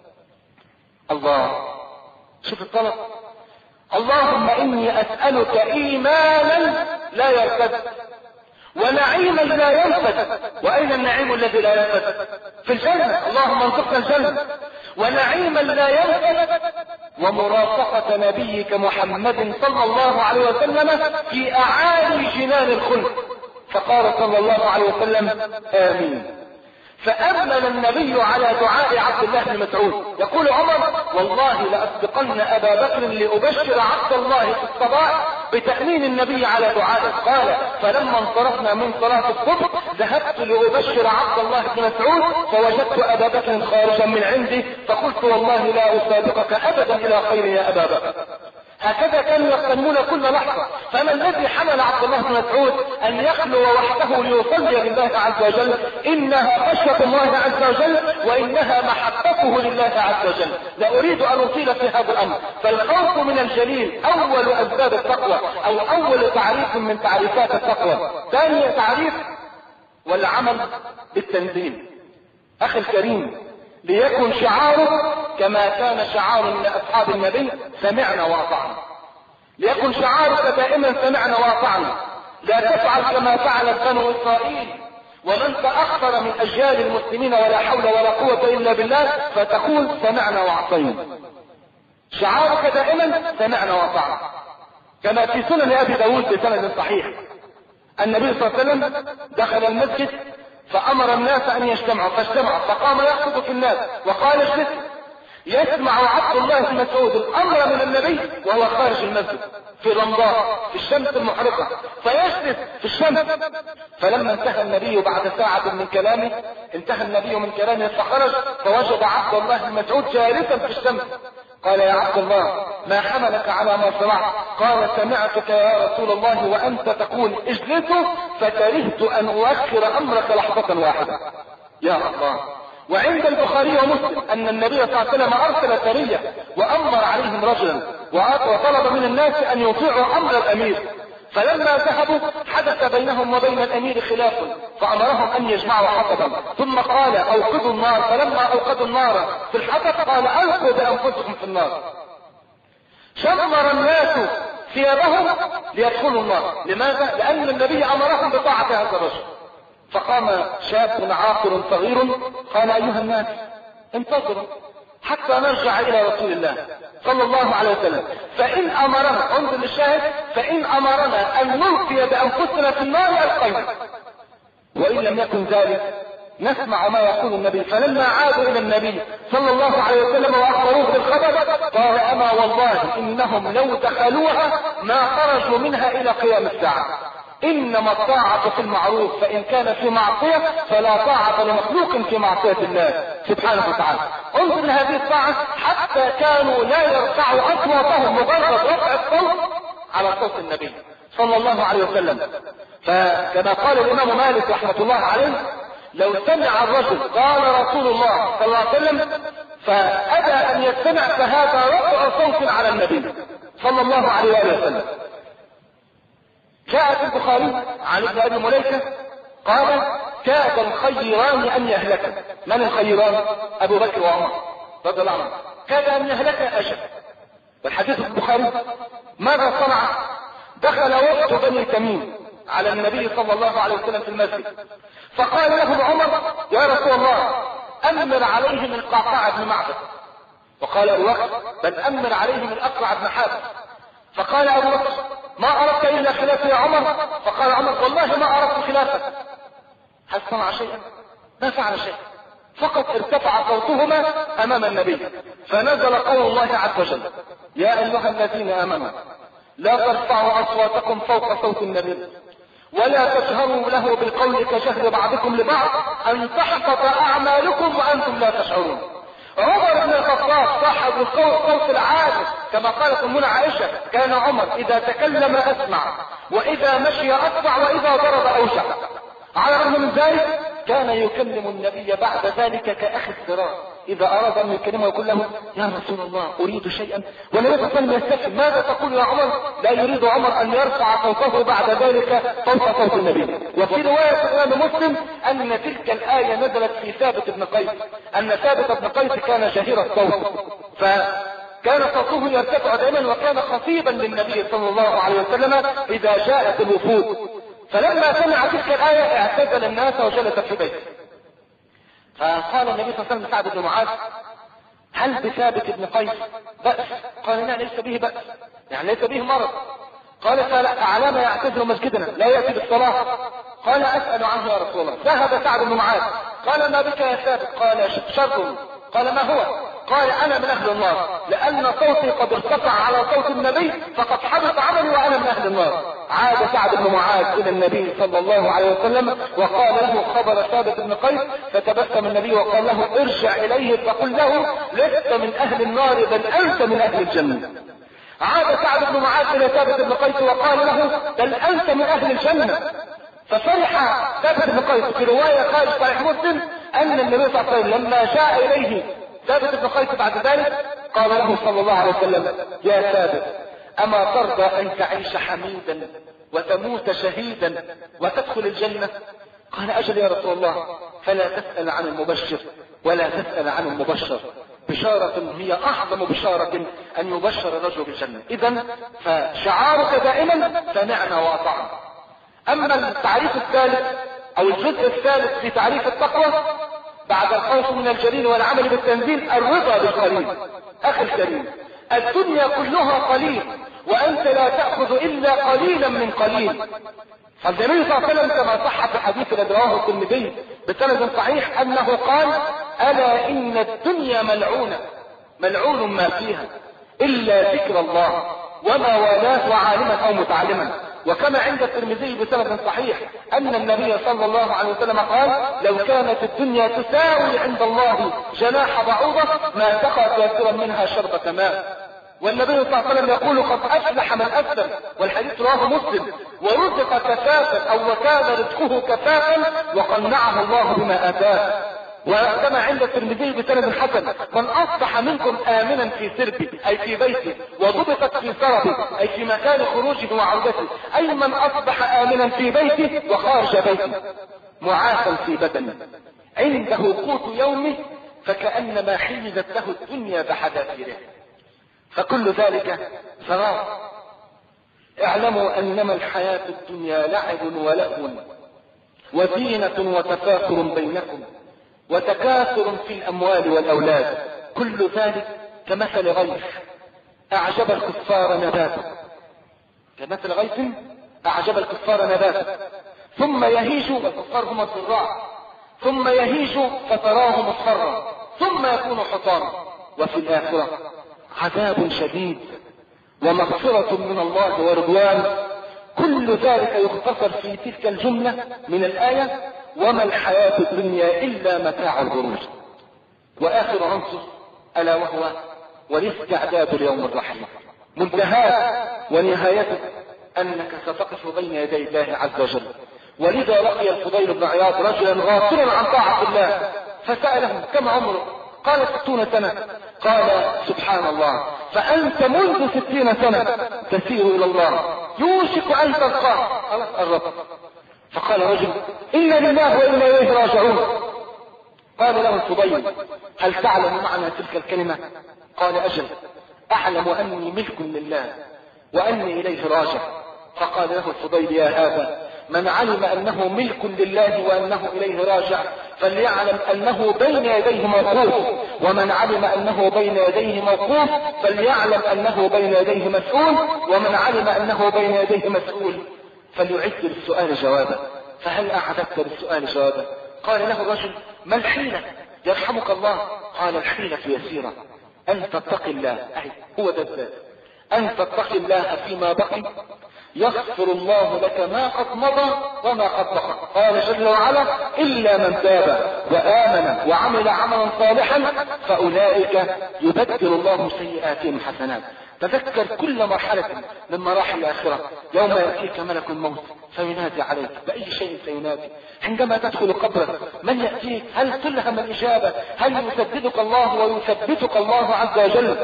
الله، شوف الطلب، اللهم إني أسألك إيمانا لا يرتد ونعيما لا ينفد. وأين النعيم الذي لا ينفد؟ في الجنة، اللهم ارزقنا الجنة. ونعيما لا ينفد ومرافقة نبيك محمد صلى الله عليه وسلم في أعالي جنان الخلد. فقال صلى الله عليه وسلم: آمين. فأمن النبي على دعاء عبد الله بن مسعود. يقول عمر: والله لأسبقن أبا بكر لأبشر عبد الله في الصباح بتأمين النبي على دعائه. قال: فلما انصرفنا من صلاة الصبح ذهبت لأبشر عبد الله بن مسعود فوجدت أبا بكر خارجا من عندي، فقلت: والله لا أسابقك أبدا إلى خير يا أبا بكر. هكذا كانوا يغتنمون كل لحظة. فما الذي حمل عبد الله بن مسعود أن يخلو وحده ليصلي لله عز وجل؟ إنها خشية الله عز وجل، وإنها محبته لله عز وجل. لا أريد أن أطيل في هذا الأمر. فالخوف من الجليل أول أسباب التقوى، أو أول تعريف من تعريفات التقوى. ثاني تعريف: والعمل بالتنزيل. أخي الكريم، ليكن شعارك كما كان شعار من أصحاب النبي: سمعنا وأطعنا. ليكن شعارك دائما: سمعنا وأطعنا. لا تفعل كما فعلت بنو إسرائيل ومن تأخر من أجيال المسلمين ولا حول ولا قوة إلا بالله فتقول: سمعنا وأطعنا. شعارك دائما: سمعنا وأطعنا. كما في سنن أبي داود بسند صحيح، النبي صلى الله عليه وسلم دخل المسجد فأمر الناس أن يجتمعوا، فاجتمعوا، فقام يخطب في الناس وقال: اجلس. يسمع عبد الله بن مسعود الأمر من النبي وهو خارج المسجد في الرمضاء في الشمس المحرقة، فيجلس في الشمس. فلما انتهى النبي بعد ساعة من كلامه، انتهى النبي من كلامه فخرج فوجد عبد الله بن مسعود جالسا في الشمس. قال: يا عبد الله، ما حملك على ما صنعت؟ قال: سمعتك يا رسول الله وأنت تقول اجلسوا فكرهت أن أؤخر أمرك لحظة واحدة. يا الله. وعند البخاري ومسلم أن النبي صلى الله عليه وسلم أرسل سرية وأمر عليهم رجلا وطلب من الناس أن يطيعوا أمر الأمير، فلما ذهبوا حدث بينهم وبين الأمير خلاف فأمرهم أن يجمعوا حطبا، ثم قال: أوقدوا النار. فلما أوقدوا النار في الحطب قال: ألقوا بأنفسكم في النار. شمر الناس ثيابهم ليدخلوا النار. لماذا؟ لأن النبي أمرهم بطاعة هذا الرجل. فقام شاب عاقل صغير قال: أيها الناس، انتظروا حتى نرجع إلى رسول الله صلى الله عليه وسلم، فإن أمرنا، انظر للشاهد، فإن أمرنا أن نلقي بأنفسنا في النار ألقينا، وإن لم يكن ذلك نسمع ما يقول النبي. فلما عادوا إلى النبي صلى الله عليه وسلم وأخبروه بالخبر قال: أما والله إنهم لو دخلوها ما خرجوا منها إلى قيام الساعة. إنما الطاعة في المعروف، فإن كان في معصية فلا طاعة لمخلوق في معصية الله سبحانه وتعالى. انظر لهذه الطاعة، حتى كانوا لا يرفعوا أصواتهم مجرد رفع الصوت على صوت النبي صلى الله عليه وسلم. فكما قال الإمام مالك رحمة الله عليه: لو سمع الرجل قال رسول الله صلى الله عليه وسلم فأبى أن يستمع فهذا رفع صوت على النبي صلى الله عليه وسلم. جاء في البخاري عن ابن أبي مليكة قال: كاد الخيران أن يهلكا. من الخيران؟ أبو بكر وعمر رضي الله عنهم. كاد أن يهلك أجل. والحديث في البخاري. ماذا صنع؟ دخل وقت بني تميم على النبي صلى الله عليه وسلم في المسجد، فقال له عمر: يا رسول الله، أمر عليهم القعقاع بن معبد. وقال أبو بكر: بل أمر عليهم الأقرع بن حابس. فقال أبو بكر: ما أردت إلا خلافه يا عمر؟ فقال عمر: والله ما أردت خلافه. هل صنع شيئا؟ ما فعل شيئا، فقط ارتفع صوتهما أمام النبي، فنزل قول الله عز وجل: يا أيها الذين آمنوا لا ترفعوا أصواتكم فوق صوت النبي ولا تجهروا له بالقول كجهر بعضكم لبعض أن تحبط أعمالكم وأنتم لا تشعرون. عمر بن الخطاب صاحب الصوت العالي، كما قالت أمنا عائشة: كان عمر إذا تكلم أسمع وإذا مشي أسرع وإذا ضرب أوجع. على الرغم من ذلك كان يكلم النبي بعد ذلك كأخي الصراط، إذا أراد أن يكلمه يقول له: يا رسول الله أريد شيئا، والنبي صلى الله عليه وسلم يستفهم: ماذا تقول يا عمر؟ لا يريد عمر أن يرفع صوته بعد ذلك فوق صوت النبي. وفي رواية الإمام مسلم أن تلك الآية نزلت في ثابت بن قيس، أن ثابت بن قيس كان شهير الصوت، فكان صوته يرتفع دائما، وكان خطيبا للنبي صلى الله عليه وسلم إذا جاءت الوفود. فلما سمع تلك الآية اعتزل الناس وجلس في بيته. فقال النبي صلى الله عليه وسلم لسعد بن معاذ: هل بثابت بن قيس بأس؟ قال: لا، ليس به بأس، يعني ليس به مرض. قال: فعلامة يعتزل مسجدنا لا يأتي بالصلاة؟ قال: أسأل عنه يا رسول الله. ذهب سعد بن معاذ قال: ما بك يا ثابت؟ قال: شر. قال: ما هو؟ قال: أنا من أهل النار، لأن صوتي قد ارتفع على صوت النبي فقد حبط عملي وأنا من أهل النار. عاد سعد بن معاذ إلى النبي صلى الله عليه وسلم وقال له خبر ثابت بن قيس، فتبسم النبي وقال له: ارجع إليه فقل له لست من أهل النار بل أنت من أهل الجنة. عاد سعد بن معاذ إلى ثابت بن قيس وقال له: بل أنت من أهل الجنة. ففرح ثابت بن قيس. في رواية خارج صحيح مسلم أن النبي صلى الله عليه وسلم لما جاء إليه ثابت بن قيس بعد ذلك قال له صلى الله عليه وسلم: يا ثابت، أما ترضى أن تعيش حميدا وتموت شهيدا وتدخل الجنة؟ قال أجل يا رسول الله، فلا تسأل عن المبشر ولا تسأل عن المبشر، بشارة هي أعظم بشارة أن يبشر الرجل بالجنة. إذن فشعارك دائما سمعنا وأطعنا. أما التعريف الثالث أو الجزء الثالث في تعريف التقوى بعد الخوف من الجليل والعمل بالتنزيل الرضا بالقليل. أخي الكريم، الدنيا كلها قليل وأنت لا تأخذ إلا قليلا من قليل. فالنبي صلى الله عليه وسلم كما صح في حديث الذي رواه الترمذي بسند صحيح أنه قال: ألا إن الدنيا ملعونة ملعون ما فيها إلا ذكر الله وما والاه وعالما أو متعلما. وكما عند الترمذي بسند صحيح أن النبي صلى الله عليه وسلم قال: لو كانت الدنيا تساوي عند الله جناح بعوضة ما سقى كافرا منها شربة ماء. والنبي صلى الله عليه وسلم يقول: قد أفلح من أسلم، والحديث رواه مسلم، ورزق كفافا أو وكان رزقه كفافا وقنعه الله بما آتاه. وكما عند الترمذي بسند حسن: من أصبح منكم آمنا في سربه أي في بيته، وضبطت في سربه أي في مكان خروجه وعودته، أي من أصبح آمنا في بيته وخارج بيته، معافا في بدنه، عنده قوت يومه فكأنما حيزت له الدنيا بحذافيرها، فكل ذلك فراغ. اعلموا أنما الحياة الدنيا لعب ولهو وزينة وتفاخر بينكم وتكاثر في الأموال والأولاد، كل ذلك كمثل غيث أعجب الكفار نباته، كمثل غيث أعجب الكفار نباته ثم يهيج، والكفار هم الزراع، ثم يهيج فتراه مصفرا ثم يكون حطاما، وفي الآخرة عذاب شديد ومغفرة من الله ورضوان. كل ذلك يختصر في تلك الجملة من الآية: وما الحياة الدنيا إلا متاع الغرور. وآخر عنصر ألا وهو والاستعداد ليوم الرحيل، منتهاه ونهايته أنك ستقف بين يدي الله عز وجل. ولذا لقي الفضيل بن عياض رجلا غافلا عن طاعة الله فسأله: كم عمره؟ قال: ستون سنة. قال: سبحان الله، فأنت منذ ستين سنة تسير إلى الله، يوشك أن تلقاه، خلاص قربت. فقال رجل: إنا لله وإنا إليه راجعون. قال له الفضيل: هل تعلم معنى تلك الكلمة؟ قال: أجل، أعلم أني ملك لله وأني إليه راجع. فقال له الفضيل: يا هذا، من علم أنه ملك لله وأنه إليه راجع فليعلم أنه بين يديه موقوف، ومن علم أنه بين يديه موقوف فليعلم أنه بين يديه مسؤول، ومن علم أنه بين يديه مسؤول فليعد للسؤال جوابا. فهل أعددت للسؤال جوابا؟ قال له الرجل: ما الحيلة يرحمك الله؟ قال: الحيلة يسيرة، أن تتقي الله، أي هو ده الذات، أن تتقي الله فيما بقي يغفر الله لك ما قد مضى وما قد بقى. قال جل وعلا: إلا من تاب وآمن وعمل عملا صالحا فأولئك يبدل الله سيئاتهم حسنات. تذكر كل مرحلة من مراحل الآخرة، يوم يأتيك ملك الموت فينادي عليك بأي شيء سينادي. عندما تدخل قبرك من يأتيك؟ هل تلهم الإجابة؟ هل يسددك الله ويثبتك الله عز وجل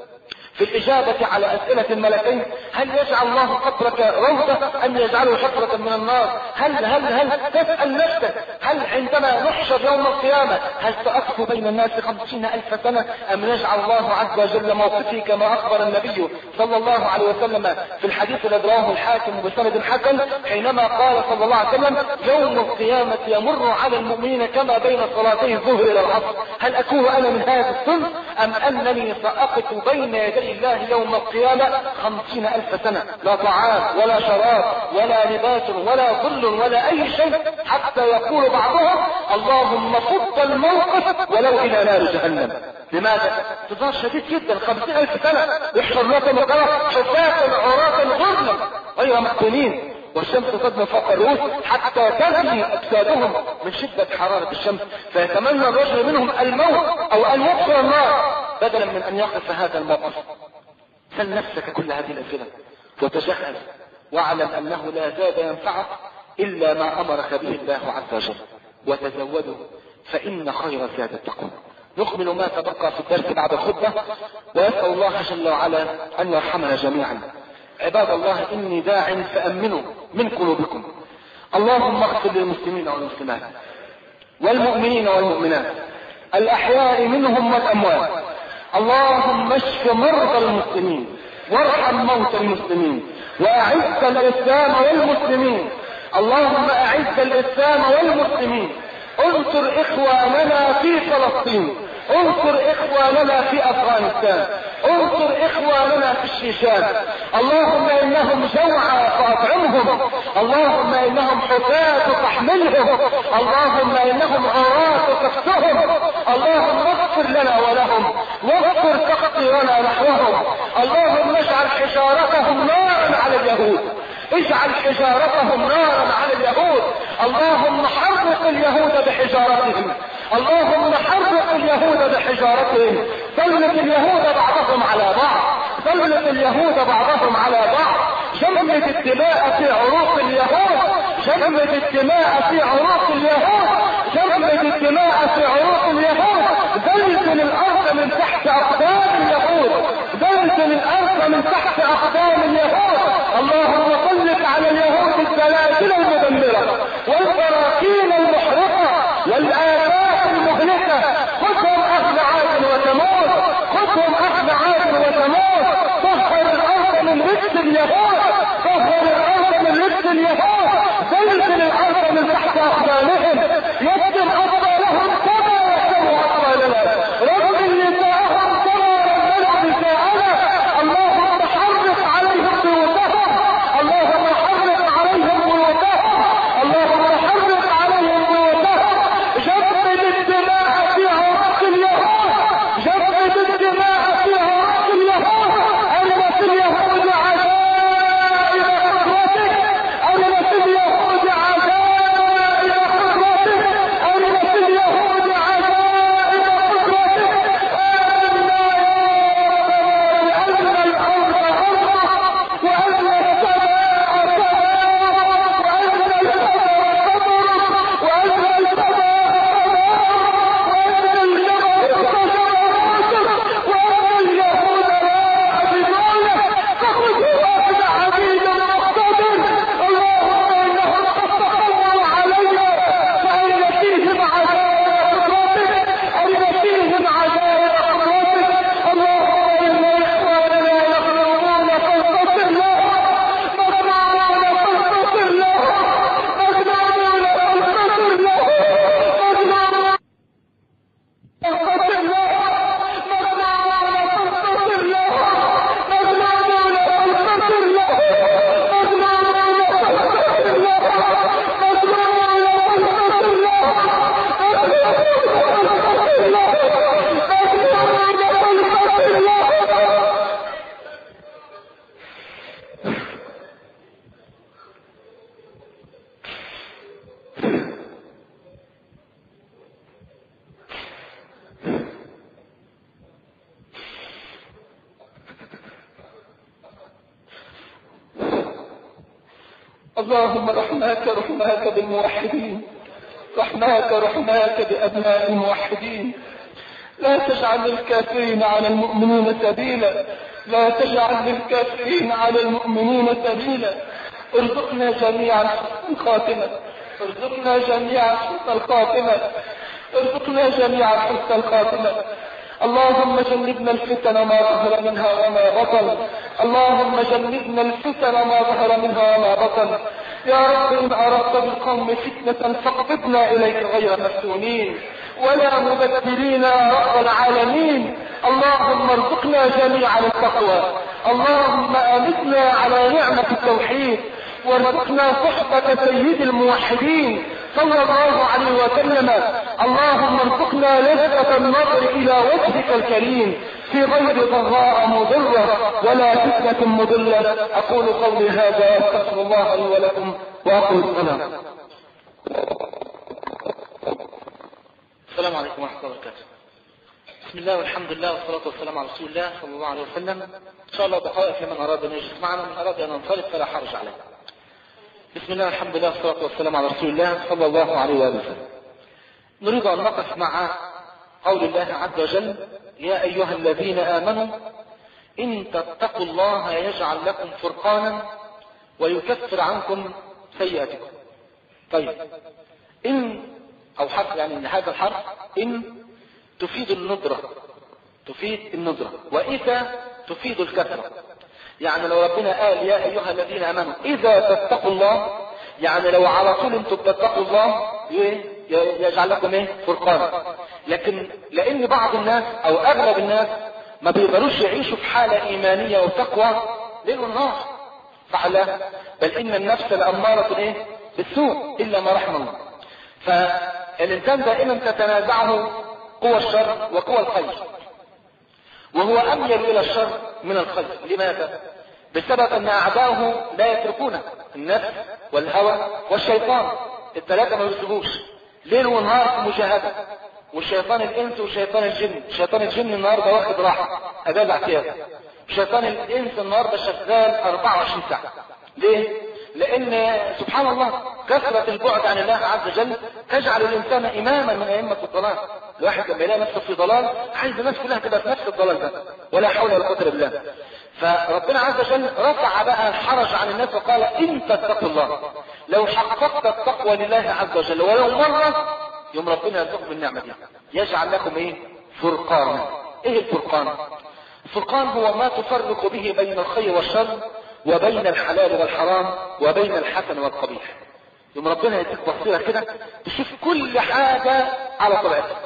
في الإجابة على أسئلة الملكين؟ هل يجعل الله قبرك روضة أم يجعله حفرة من النار؟ هل هل هل تسأل نفسك: هل عندما نحشر يوم القيامة هل سأقف بين الناس خمسين ألف سنة أم يجعل الله عز وجل موقفي كما أخبر النبي صلى الله عليه وسلم في الحديث الذي رواه الحاكم بسند حسن حينما قال صلى الله عليه وسلم: يوم القيامة يمر على المؤمنين كما بين صلاتي الظهر إلى العصر. هل أكون أنا من هذا الصنف أم أنني سأقف بين يدي الله يوم القيامة خمسين ألف سنة، لا طعام ولا شراب ولا لباس ولا ظل ولا أي شيء، حتى يقول بعضهم: اللهم فض الموقف ولو إلى نار جهنم. لماذا؟ انتظار شديد جدا، خمسين ألف سنة يحشر لكم القمر حفاة عراة غرلا غير مختونين، والشمس تدنو فوق الرؤوس حتى تغلي أجسادهم من شدة حرارة الشمس، فيتمنى الرجل منهم الموت أو أن يدخل النار بدلا من أن يقف هذا الموقف. سل نفسك كل هذه الأسئلة وتجهز، واعلم أنه لا زاد ينفعك إلا ما أمرك به الله عز وجل، وتزودوا فإن خير الزاد التقوى. نكمل ما تبقى في الدرس بعد الخطبة، ويسأل الله جل وعلا أن يرحمنا جميعا. عباد الله، إني داع فأمنوا من قلوبكم. اللهم اغفر للمسلمين والمسلمات والمؤمنين والمؤمنات الأحياء منهم والأموات. اللهم اشف مرضى المسلمين وارحم موتى المسلمين وأعز الإسلام والمسلمين. اللهم أعز الإسلام والمسلمين. انصر إخواننا في فلسطين، انصر إخواننا في أفغانستان، انصر إخواننا في الشيشان. اللهم إنهم جوعى فأطعمهم، اللهم إنهم حفاة فاحملهم، اللهم إنهم عراة فاكسهم. اللهم اغفر لنا ولهم واغفر تقصيرنا نحوهم. اللهم اجعل حجارتهم نارا على اليهود، اجعل حجارتهم نارا على اليهود. اللهم حرق اليهود بحجارتهم، اللهم حرق اليهود بحجارتهم. سلط اليهود بعضهم على بعض، سلط اليهود بعضهم على بعض. جمد الدماء في عروق اليهود، جمد الدماء في عروق اليهود، جمد الدماء في عروق اليهود. زلزل الارض من تحت اقدام اليهود، زلزل الارض من تحت اقدام اليهود. اللهم سلط على اليهود الزلازل المدمره والبراكين المحرقه والآفات المهلكة. خذهم أخذ عاد وثمود، خذهم أخذ عاد وثمود. طهر الأرض من رجس اليهود، طهر الأرض من رجس اليهود. زلزل الأرض من تحت أقدامهم. يسلم أطفالهم كما يسلم أطفالنا، رد نساءهم كما رمنا نساءنا. اللهم حرق عليهم بيوتهم، اللهم حرق عليهم بيوتهم، اللهم حرق عليهم بيوتهم. جمد الدماء في عراق اليهود، جمد الدماء في عراق اليهود. أرمت اليهود عجائب قدرتك، أرمت اليهود عجائب قدرتك، أرمت اليهود عجائب قدرتك. آمنا يا رب وأن الأرض أرضك وأن السماء سماءك وأن القمر قمرك وأن السماء اللهم رحماك رحماك بالموحدين، رحماك رحماك بأبناء الموحدين. لا تجعل للكافرين على المؤمنين سبيلا، لا تجعل للكافرين على المؤمنين سبيلا. ارزقنا جميعا حسن الخاتمة، ارزقنا جميعا حسن الخاتمة، ارزقنا جميعا حسن الخاتمة. اللهم جنبنا الفتن ما ظهر منها وما بطن، اللهم جنبنا الفتن ما ظهر منها وما بطن. يا رب إن أردت بالقوم فتنة فاقبضنا إليك غير مفتونين ولا مبتلين يا رب العالمين. اللهم ارزقنا جميعا التقوى، اللهم أمتنا على نعمة التوحيد، وارزقنا صحبة سيد الموحدين صلى الله عليه وسلم. اللهم ارزقنا لذة النظر إلى وجهك الكريم في غير ضراء مضرة ولا فتنة مضلة. أقول قولي هذا أستغفر الله لي ولكم وأقول السلام. السلام عليكم ورحمة الله وبركاته. بسم الله والحمد لله والصلاة والسلام على رسول الله صلى الله عليه وسلم. إن شاء الله دقائق لمن أراد أن يجلس معنا، من أراد أن ينصرف فلا حرج عليه. بسم الله والحمد لله والصلاة والسلام على رسول الله صلى الله عليه وسلم. نريد أن نقف مع قول الله عز وجل: يا أيها الذين آمنوا إن تتقوا الله يجعل لكم فرقانا ويكفر عنكم سيئاتكم. طيب ان او حرف يعني هذا الحرف ان تفيد الندرة، تفيد الندرة، واذا تفيد الكثرة. يعني لو ربنا قال يا ايها الذين امنوا اذا تتقوا الله، يعني لو على طول انتم بتتقوا الله يجعل لكم ايه؟ فرقان. لكن لان بعض الناس او اغلب الناس ما بيقدروش يعيشوا في حالة ايمانية وتقوى ليل ونهار، صح لا؟ بل ان النفس الامارة ايه؟ بالسوء الا ما رحم الله. فالانسان دائما تتنازعه قوى الشر وقوى الخير، وهو اميل الى الشر من الخير. لماذا؟ بسبب ان اعداؤه لا يتركونه، النفس والهوى والشيطان، الثلاثة ما يسيبوش ليل ونهار في مجاهدة. والشيطان الانس وشيطان الجن، شيطان الجن النهارده واخد راحة اجازة اعتياد، شيطان الانس النهارده شغال أربعة وعشرين ساعة. ليه؟ لان سبحان الله كثرة البعد عن الله عز وجل تجعل الانسان اماما من ائمة الضلال. الواحد لما يلاقي نفسه في ضلال عايز الناس كلها تبقى في نفس الضلال ده، ولا حول ولا قوة الا بالله. فربنا عز وجل رفع بقى الحرج عن الناس وقال ان تتقوا الله، لو حققت التقوى لله عز وجل ولو مرة يوم ربنا يرزقكم النعمة دي يجعل لكم ايه؟ فرقان. ايه الفرقان؟ الفرقان هو ما تفرق به بين الخير والشر وبين الحلال والحرام وبين الحسن والقبيح. يوم ربنا يديك بصيرة كده تشوف كل حاجة على طبيعتها.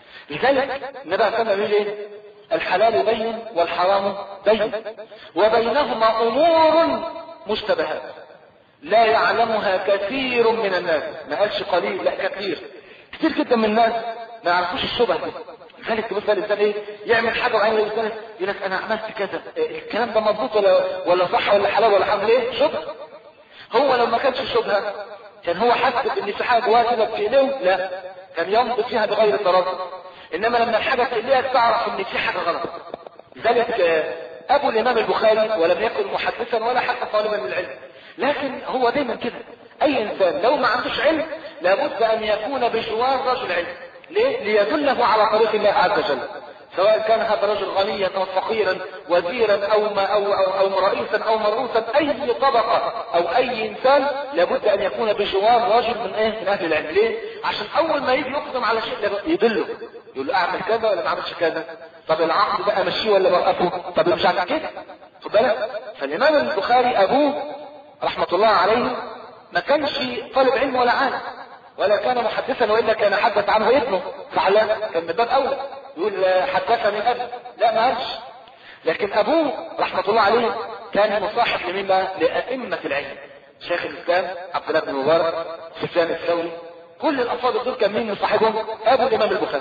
لذلك النبي صلى الله عليه وسلم يقول ايه؟ الحلال بين والحرام بين وبينهما امور مشتبهات لا يعلمها كثير من الناس. ما قالش قليل، لا كثير، كثير جدا من الناس ما يعرفوش الشبه دي. لذلك تبص الانسان ايه؟ يعمل حاجه وعين الانسان يقول لك انا عملت كذا، الكلام ده مضبوط ولا ولا صح ولا حلال ولا حرام؟ ليه؟ شبهه. هو لو ما كانش شبهه كان هو حسب ان في حاجه جواه كده بتقلقه، لا كان يمضي فيها بغير تردد. انما لما الحاجه تقلقك تعرف ان في حاجه غلط. لذلك ابو الامام البخاري ولم يكن محدثا ولا حتى طالبا للعلم، لكن هو دايما كده. اي انسان لو ما عندوش علم لابد ان يكون بجوار رجل علم. ليه؟ ليدله على طريق الله عز وجل، سواء كان هذا الرجل غنيا او فقيرا، وزيرا او ما او او, أو رئيسا او مرؤوسا، اي طبقه او اي انسان لابد ان يكون بجوار رجل من ايه؟ من اهل العلم. ليه؟ عشان اول ما يجي يقدم على شيء يدله، يقول له اعمل كذا ولا ما اعملش كذا، طب العقد بقى مشيه ولا وقفه، طب مش عارف كده، خد بالك. فالامام البخاري ابوه رحمه الله عليه ما كانش طالب علم ولا عالم ولا كان محدثا، والا كان حدث عنه ابنه، فعلا كان من باب اولى يقول حدثني ابي، لا ما قالش. لكن ابوه رحمه الله عليه كان مصاحب لمين بقى؟ لائمه العلم، شيخ الاسلام عبد الله بن مبارك، سفيان الثوري، كل الافاضل دول كان مين مصاحبهم؟ ابو الامام البخاري.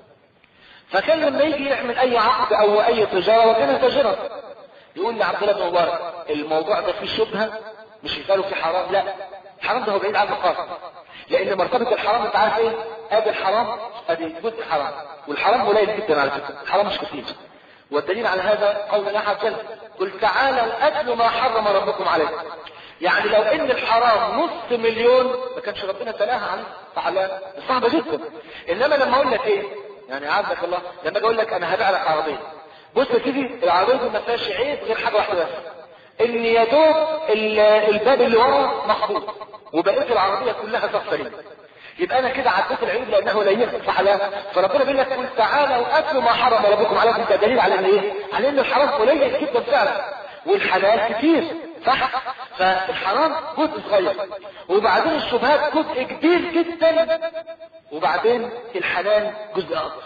فكان لما يجي يعمل اي عقد او اي تجاره، وكان تاجرا، يقول لعبد الله بن مبارك الموضوع ده فيه شبهه، مش يقالوا فيه حرام، لا الحرام ده هو بعيد عنه خالص، لان مرتبه الحرام انت عارف ايه؟ ادي الحرام ادي جزء حرام، والحرام قليل جدا على فكره، الحرام مش كثير. والدليل على هذا قول الله عز وجل قل تعالوا اتلوا ما حرم ربكم عليكم. يعني لو ان الحرام نص مليون ما كانش ربنا تلاها عنه، تعالى صعبه جدا. انما لما اقول لك ايه؟ يعني عزك الله، لما اقول لك انا هبيع لك عربيه، بص يا سيدي العربيه دي ما فيهاش عيب غير حاجه واحده بس، ان يا دوب الباب اللي ورا مخبوط وبقيه العربيه كلها صفرين، يبقى انا كده عديت العيوب لانه لا ينفع حلال. فربنا بيقول لك قل تعالوا اتلوا ما حرم ربكم عليكم، ده دليل على ان ايه؟ على ان الحرام قليل جدا فعلا والحلال كتير، صح؟ فالحرام جزء صغير، وبعدين الشبهات جزء كبير جدا، وبعدين الحلال جزء اكبر.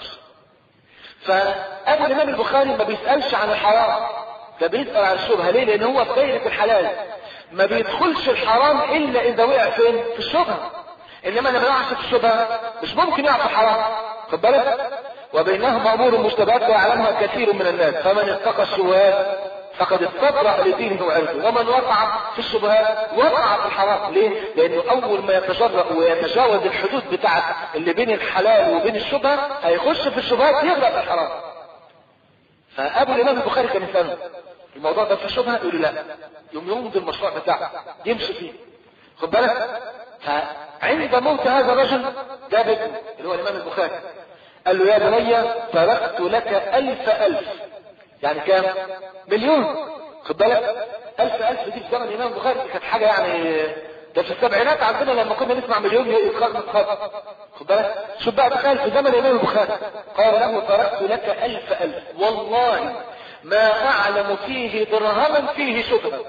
فابو الامام البخاري ما بيسالش عن الحرام، ده بيسال عن الشبهه. ليه؟ لان هو في دايره الحلال ما بيدخلش الحرام الا اذا وقع فين؟ في الشبهه. انما لما يقع في الشبهه مش ممكن يقع في الحرام، خد بالك. وبينهما امور مشتبهات لا يعلمها كثير من الناس، فمن اتقى الشبهات فقد استبرأ لدينه وعرضه، ومن وقع في الشبهات وقع في الحرام. ليه؟ لانه اول ما يتجرأ ويتجاوز الحدود بتاعت اللي بين الحلال وبين الشبهه هيخش في الشبهات يغرق في الحرام. فابو الامام البخاري كان يسأله الموضوع ده في الشبهه، يقول لا، يوم يمضي المشروع بتاعه يمشي فيه، خد بالك. فعند موت هذا الرجل جاب ابنه اللي هو الامام البخاري، قال له يا بني تركت لك الف الف، يعني كام؟ مليون، خد بالك. الف الف دي في زمن الامام البخاري كانت حاجه يعني ده في السبعينات عندنا لما كنا نسمع مليون يتخاذ متخاذ. خد بالك شوف بقى، تخيل في زمن الامام البخاري قال له تركت لك الف الف والله ما اعلم فيه درهما فيه شبهه.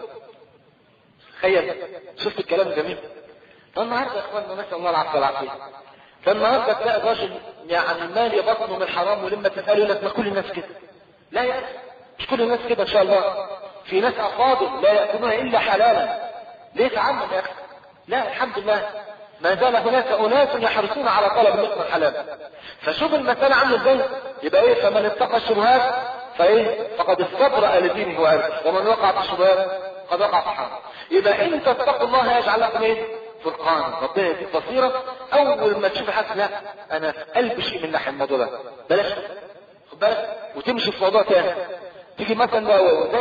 تخيل، شفت الكلام الجميل. النهارده يا اخواننا نسال الله العافيه والعافيه، فالنهارده تلاقي الراجل يعني مالي بطنه من الحرام، ولما تساله يقول لك ما كل الناس كده. لا يا اخي مش كل الناس كده ان شاء الله، في ناس افاضل لا ياكلون الا حلالا. ليه تعمم يا اخي؟ لا الحمد لله ما زال هناك اناس يحرصون على طلب الرزق الحلال. فشوف المساله عامله ازاي. يبقى ايه؟ فمن اتقى الشبهات فايه؟ فقد استبرأ لدينه وعرضه، ومن وقع في الشبهات قد وقع في الحرام. يبقى ان تتقوا الله يجعل لكم ايه؟ فرقان. ربنا يديك بصيره. اول ما تشوف حد لا انا في قلب شيء من ناحيه الموضوع ده بلاش، خد بالك، وتمشي في موضوع تاني. تيجي مثلا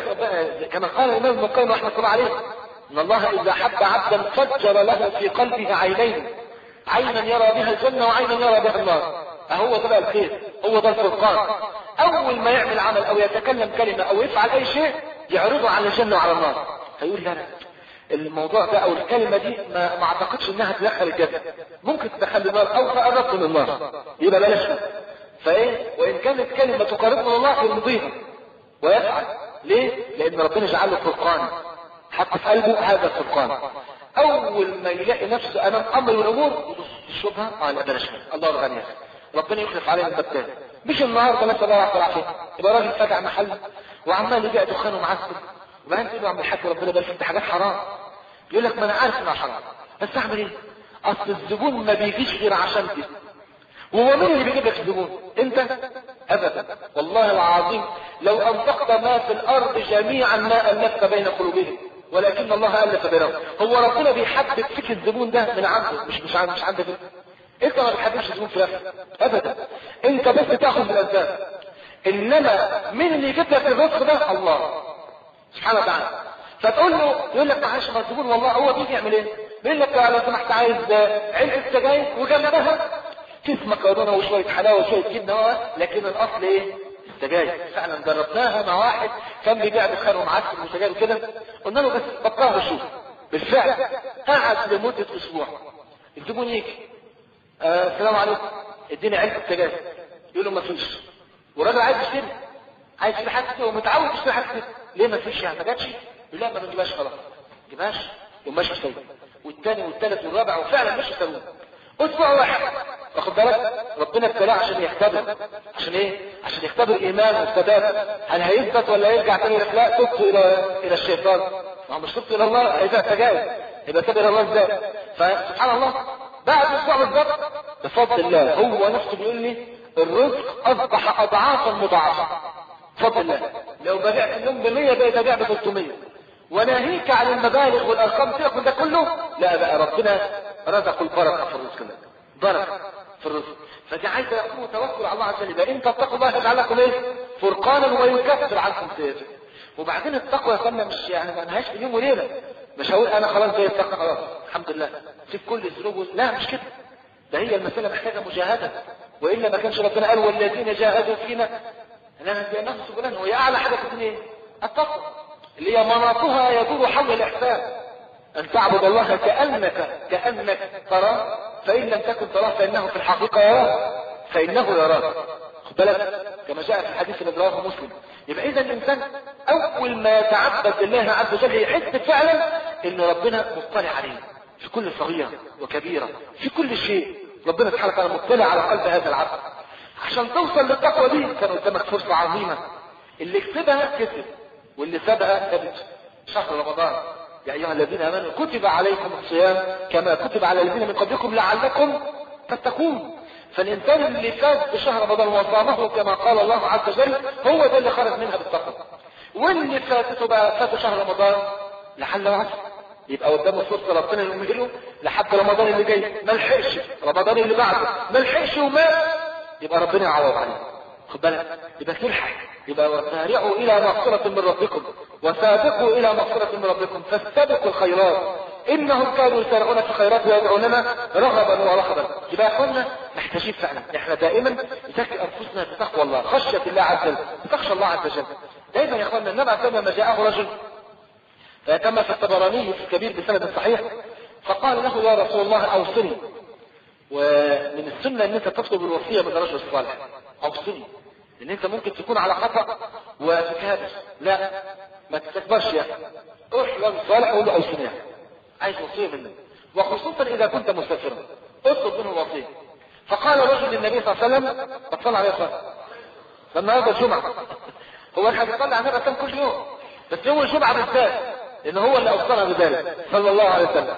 كما قال الامام ابن القيم رحمه الله عليه ان الله اذا حب عبدا فجر له في قلبه عينين، عينا يرى بها الجنه وعينا يرى بها النار. اهو ده بقى الخير، هو ده الفرقان. اول ما يعمل عمل او يتكلم كلمه او يفعل اي شيء يعرضه على الجنه وعلى النار، فيقول لا لا الموضوع ده او الكلمه دي ما, ما اعتقدش انها تدخل الجنه، ممكن تدخل النار او تقرب من النار، يبقى بلاش. فايه؟ وان كانت كلمه تقربنا من الله يرضيها ويفعل. ليه؟ لان ربنا جعل له فرقان، حط في قلبه هذا الفرقان. اول ما يلاقي نفسه امام امر من الامور يبص الشبهه اه لا بلاش، الله الغني ربنا يخلف علينا البتان. مش النهارده مثلا الله يعطي العافيه يبقى راجل فاتح محل وعمال يبيع دخان ومعسكر، وبعدين تقول له عم الحاج ربنا يبارك فيك حاجات حرام، يقول لك ما انا عارف انها حرام بس اعمل ايه؟ اصل الزبون ما بيجيش غير عشان كده. وهو مين اللي بيجيب لك الزبون؟ انت؟ ابدا والله العظيم لو انفقت ما في الارض جميعا ما الفت بين قلوبهم ولكن الله الف بينهم. هو ربنا بيحبب فيك الزبون ده من عنده، مش مش عند مش عندك انت. ما بتحببش الزبون في نفسك ابدا، انت بس تاخذ بالاسباب. انما مين اللي يجيب لك الرزق ده؟ الله سبحانه وتعالى. فتقول له يقول لك معلش ما الزبون والله هو بيجي يعمل ايه؟ بيقول لك لو سمحت عايز علبه سجاير وجنبها كيس مكرونه وشويه حلاوه وشويه جبنه، لكن الاصل ايه؟ السجاير. فعلا جربناها مع واحد كان بيبيع دخان ومعسكر وسجاير وكده، قلنا له بس بطلها شوف. بالفعل قعد لمده اسبوع الزبون يجي آه السلام عليكم اديني علبه سجاير، يقول له ما فيش. والراجل عايز يشتري، عايز يشتري حاجه كده ومتعود يشتري حاجه كده، ليه ما فيش يعني ما جاتش؟ يقول لا ما نجيبهاش خلاص، ما نجيبهاش. يقوم ماشي يسوي والثاني والثالث والرابع وفعلا مش يسوي اسبوع واحد. واخد بالك؟ ربنا ابتلاه عشان يختبر. عشان ايه؟ عشان يختبر ايمان والثبات. هل هيثبت ولا يرجع تاني يقول لا تبت الى الى الشيطان؟ ما هو مش تبت الى الله هيبقى تجاوز، يبقى تبت الى الله ازاي؟ فسبحان الله بعد اسبوع بالظبط بفضل الله هو نفسه بيقول لي الرزق اصبح اضعافا مضاعفه بفضل الله. لو بدات اليوم ب مية بقيت ابيع ب ثلاثمية. وناهيك عن المبالغ والارقام تاخد ده كله، لا بقى ربنا رزق البركه في الرزق ده، بركه في الرزق. فدي عايزه يكون توكل على الله عز وجل. ان تتقوا الله يجعل لكم ايه؟ فرقانا ويكفر عنكم سيئاتكم. وبعدين التقوى يا اخوانا مش يعني ما لهاش في يوم وليله. مش هقول انا خلاص زي التقوى خلاص الحمد لله في كل الذنوب، لا مش كده. ده هي المساله محتاجه مجاهده، والا ما كانش ربنا قال والذين جاهدوا فينا لنهدينهم سبلنا. وهي اعلى حاجه في الدنيا التقوى اللي هي مناطها يدور حول الاحسان، ان تعبد الله كانك كانك تراه فان لم تكن تراه فانه في الحقيقه يراه فانه يراك. خد بالك كما جاء في الحديث الذي رواه مسلم. يبقى اذا الانسان اول ما يتعبد لله عز وجل يحس فعلا ان ربنا مطلع عليه في كل صغيره وكبيره، في كل شيء ربنا سبحانه وتعالى مطلع على قلب هذا العبد. عشان توصل للتقوى دي كان قدامك فرصه عظيمه، اللي كسبها كسب واللي سبقها ثبت. شهر رمضان يا ايها الذين امنوا كتب عليكم الصيام كما كتب على الذين من قبلكم لعلكم تتقون. فالانسان اللي فاز بشهر رمضان وصامه كما قال الله عز وجل هو ده اللي خرج منها بالتقوى. واللي فاتته بقى فات شهر رمضان لعل وعسى يبقى قدامه فرصه ربنا يمهله لحد رمضان اللي جاي، ما لحقش رمضان اللي بعده ما لحقش ومات يبقى ربنا يعوض عليه. خد بالك يبقى تلحق. يبقى وسارعوا الى مغفرة من ربكم وسابقوا الى مغفرة من ربكم فاستبقوا الخيرات انهم كانوا يسارعون في الخيرات ويدعوننا رغبا ورهبا. يبقى يا اخوانا محتاجين فعلا احنا دائما نزكي انفسنا بتقوى الله خشية الله عز وجل، تخشى الله عز وجل دائما يا اخوانا. انما كما ما جاءه رجل كما في الطبراني في الكبير بسند صحيح فقال له يا رسول الله اوصني. ومن السنة ان انت تطلب الوصية من الرجل الصالح، اوصني، لان انت ممكن تكون على خطأ وتكابر، لا ما تستكبرش يا اخي، روح للرجل الصالح وقول له اوصني، عايز وصية منك، وخصوصا اذا كنت مسافرا اطلب منه الوصية. فقال رجل للنبي صلى الله عليه وسلم، اتصل عليه الصلاة النهارده الجمعة، هو احنا بنصلي على النبي كل يوم، بس يوم الجمعة بالذات لان هو اللي اوصانا بذلك صلى الله عليه وسلم.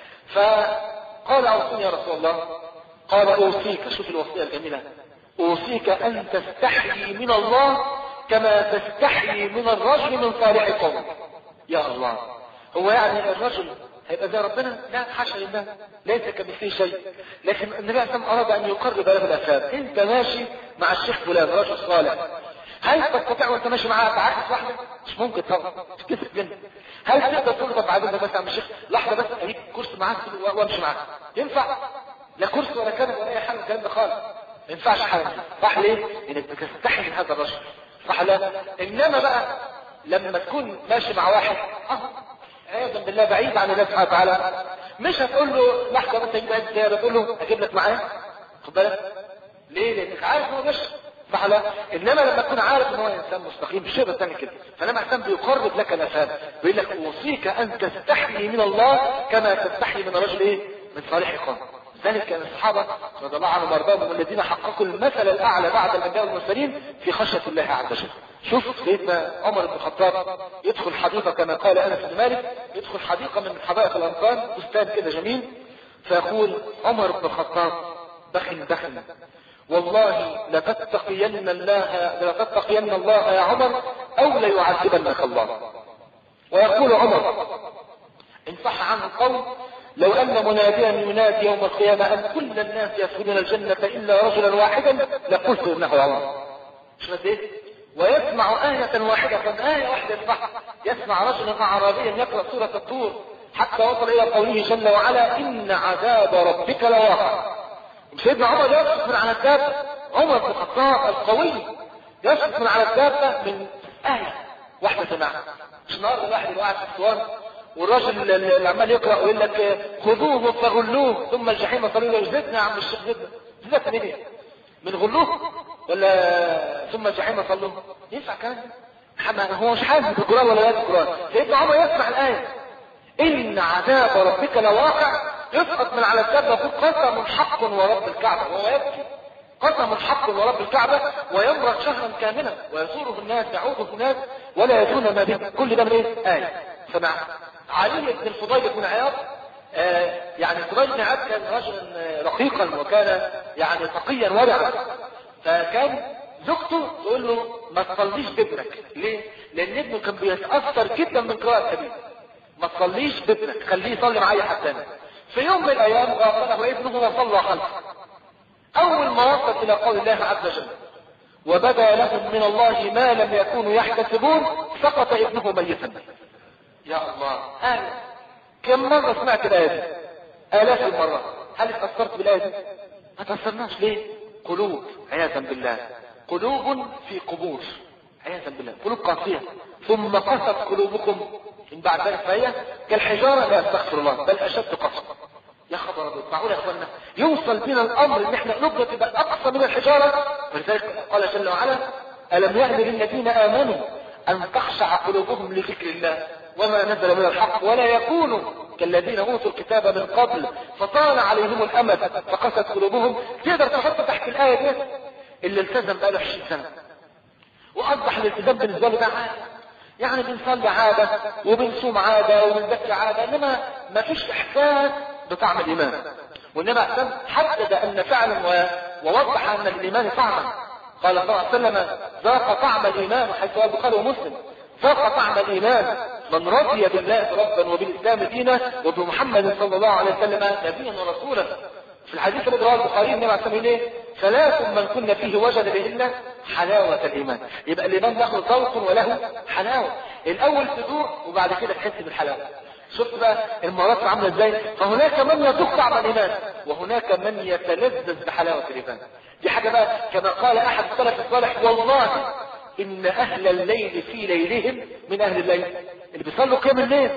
فقال اوصني يا رسول الله. قال اوصيك، شوف الوصية الجميلة، اوصيك ان تستحيي من الله كما تستحيي من الرجل من صالح قوم. يا الله، هو يعني الرجل هيبقى زي ربنا؟ لا حاشا لله، ليس كمثله شيء. لكن النبي عليه الصلاه اراد ان يقرب له الافهام. انت ماشي مع الشيخ فلان رجل صالح، هل تستطيع وانت ماشي معاه تعاكس واحده؟ مش ممكن طبعا، تكسب جدا. هل تقدر تقول طب بعدين بس يا عم الشيخ لحظه بس اجيب كرسي معاك وامشي معاك؟ ينفع؟ لا كرسي ولا كنبه ولا اي حاجه الكلام ده خالص، ما ينفعش حاجه. صح ليه؟ انك بتستحي من هذا الرجل، صح لا؟ انما بقى لما تكون ماشي مع واحد اه عياذا بالله بعيد عن الله سبحانه وتعالى، مش هتقول له لحظه بس اجيب عيد زياده، تقول له اجيب لك معايا، خد بالك ليه؟ لانك عارف هو مش صح لا؟ انما لما تكون عارف ان هو انسان مستقيم شبه ثاني كده، فلما انسان بيقرب لك الافهام بيقول لك اوصيك ان تستحي من الله كما تستحي من الرجل ايه؟ من صالح قوم. ذلك كان الصحابه رضي الله عنهم وارضاهم الذين حققوا المثل الاعلى بعد الانبياء والمرسلين في خشيه الله عز وجل. شوف سيدنا عمر بن الخطاب يدخل حديقه كما قال انس بن مالك، يدخل حديقه من حدائق الانصار، بستان كده جميل، فيقول عمر بن الخطاب بخن بخن والله لتتقين الله لتتقين الله يا عمر او ليعذبنك الله. ويقول عمر ان صح عنه القول لو ان مناديا ينادي يوم القيامه ان كل الناس يدخلون الجنه الا رجلا واحدا لقلت انه عمر. شوف ايه؟ ويسمع آية واحدة، آية واحدة يسمع يسمع رجلا أعرابيا يقرأ سورة الطور حتى وصل إلى قوله جل وعلا إن عذاب ربك لواقع. سيدنا عمر يسقط من على الدابة، عمر بن الخطاب القوي يسقط من على الدابة من آية واحدة سمعها. مش النهارده الواحد اللي قاعد في الصوان والراجل اللي عمال يقرأ ويقول لك خذوه فغلوه ثم الجحيم صلوا له، زدنا يا عم الشيخ زدنا، زدنا من ايه؟ من غلوه ولا ثم الجحيم صلوه؟ ينفع كلام؟ هو مش حاسس بالقرآن ولا لا بالقرآن. سيدنا عمر يسمع الآية إن عذاب ربك لواقع، يسقط من على الدابة يقول قسم حق ورب الكعبة، وهو يبكي قسم حق ورب الكعبة، ويمرض شهرا كاملا ويزوره الناس يعوده الناس ولا يدون ما به. كل ده من ايه؟ آية. سمع علي بن الفضيل بن عياض، آه يعني الفضيل بن عياض كان رجلا رقيقا وكان يعني تقيا ورعا، فكان زوجته تقول له ما تصليش بابنك. ليه؟ لان ابنه كان بيتاثر جدا من قراءه ابيه، ما تصليش بابنك خليه يصلي معايا حتى انا. في يوم من الايام غافله ابنه وصلى خلفه، اول ما وصل الى قول الله عز وجل وبدا لهم من الله ما لم يكونوا يحتسبون سقط ابنه ميتا. يا الله، آية كم مرة سمعت الآية دي؟ آلاف المرات. هل اتأثرت بالآية دي؟ ما تأثرناش ليه؟ قلوب عياذا بالله، قلوب في قبور عياذا بالله، قلوب قاسية. ثم قست قلوبكم من بعد ذلك فهي كالحجارة، لا استغفر الله بل أشد قسوة. يا خبر ابيض، معقول يا اخوانا يوصل بنا الامر ان احنا قلوبنا تبقى اقصى من الحجاره؟ ولذلك قال جل وعلا الم يأن للذين امنوا ان تخشع قلوبهم لذكر الله وما نزل من الحق ولا يكونوا كالذين اوتوا الكتاب من قبل فطال عليهم الامد فقست قلوبهم. تقدر تحط تحت الايه دي اللي التزم بقاله عشرين سنه واصبح الالتزام بالنسبه له ده عاده، يعني بنصلي عاده وبنصوم عاده وبنذكر عاده، انما ما فيش احساس بطعم الايمان. وانما احسن حدد ان فعلا ووضح ان الايمان طعما. قال صلى الله عليه وسلم ذاق طعم الايمان، حيث قال البخاري ومسلم ذاق طعم الايمان من رضي بالله ربا وبالاسلام دينا وبمحمد صلى الله عليه وسلم نبيا ورسولا. في الحديث الذي رواه البخاري النبي عليه الصلاه والسلام ثلاث من كنا فيه وجد بهن حلاوه الايمان. يبقى الايمان له ذوق وله حلاوه، الاول تذوق وبعد كده تحس بالحلاوه. شفت بقى المراتب عامله ازاي؟ فهناك من يذوق طعم الايمان وهناك من يتلذذ بحلاوه الايمان. دي حاجه بقى كما قال احد السلف الصالح والله ان اهل الليل في ليلهم من اهل الليل. اللي بيصلوا قيام الليل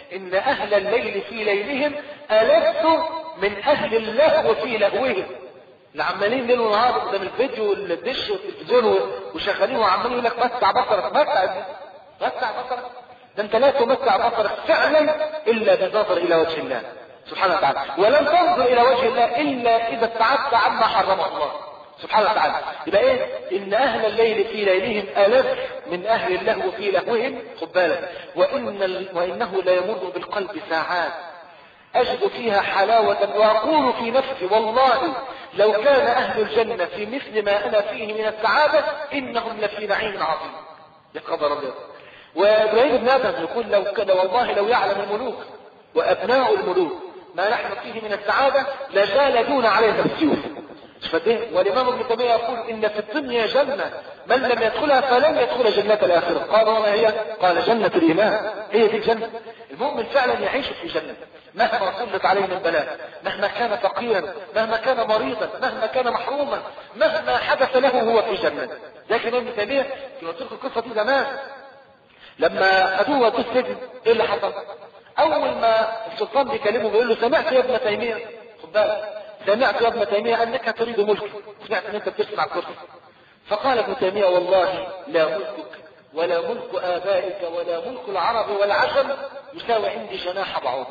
ان اهل الليل في ليلهم ألذ من اهل اللهو في لهوهم. اللي عمالين ليل ونهار قدام الفيديو والدش والتلفزيون وشغالين وعمالين يقول لك متع بصرك متع متع بصرك، ده انت لا تمتع بصرك فعلا الا بالنظر الى وجه الله سبحانه وتعالى، ولن تنظر الى وجه الله الا اذا ابتعدت عما حرمه الله سبحانه وتعالى. يبقى ايه؟ ان اهل الليل في ليلهم ألذ من اهل اللهو في لهوهم. خد بالك، وان ال... وانه لا يمر بالقلب ساعات اجد فيها حلاوة واقول في نفسي والله لو كان اهل الجنة في مثل ما انا فيه من السعادة انهم لفي نعيم عظيم. يا خبر ابيض. وابراهيم بن ادم يقول لو كان والله لو يعلم الملوك وابناء الملوك ما نحن فيه من السعادة لجالدون عليها السيوف. والإمام ابن تيمية يقول إن في الدنيا جنة من لم يدخلها فلن يدخل جنة الآخرة. قال وما هي؟ قال جنة الإيمان. هي دي الجنة. المؤمن فعلا يعيش في جنة مهما سلط عليه من بلاء، مهما كان فقيرا، مهما كان مريضا، مهما كان محروما، مهما حدث له هو في جنة. لكن ابن تيمية قلت لكم القصة دي زمان لما خدوه ودوه السجن. ايه اللي حصل؟ اول ما السلطان بيكلمه بيقول له سمعت يا ابن تيمية، خد بالك، سمعت يا ابن تيمية انك تريد ملك، سمعت ان انت بتسمع الكرسي. فقال ابن تيمية والله لا ملكك ولا ملك ابائك ولا ملك العرب والعجم يساوي عندي جناح بعوضة.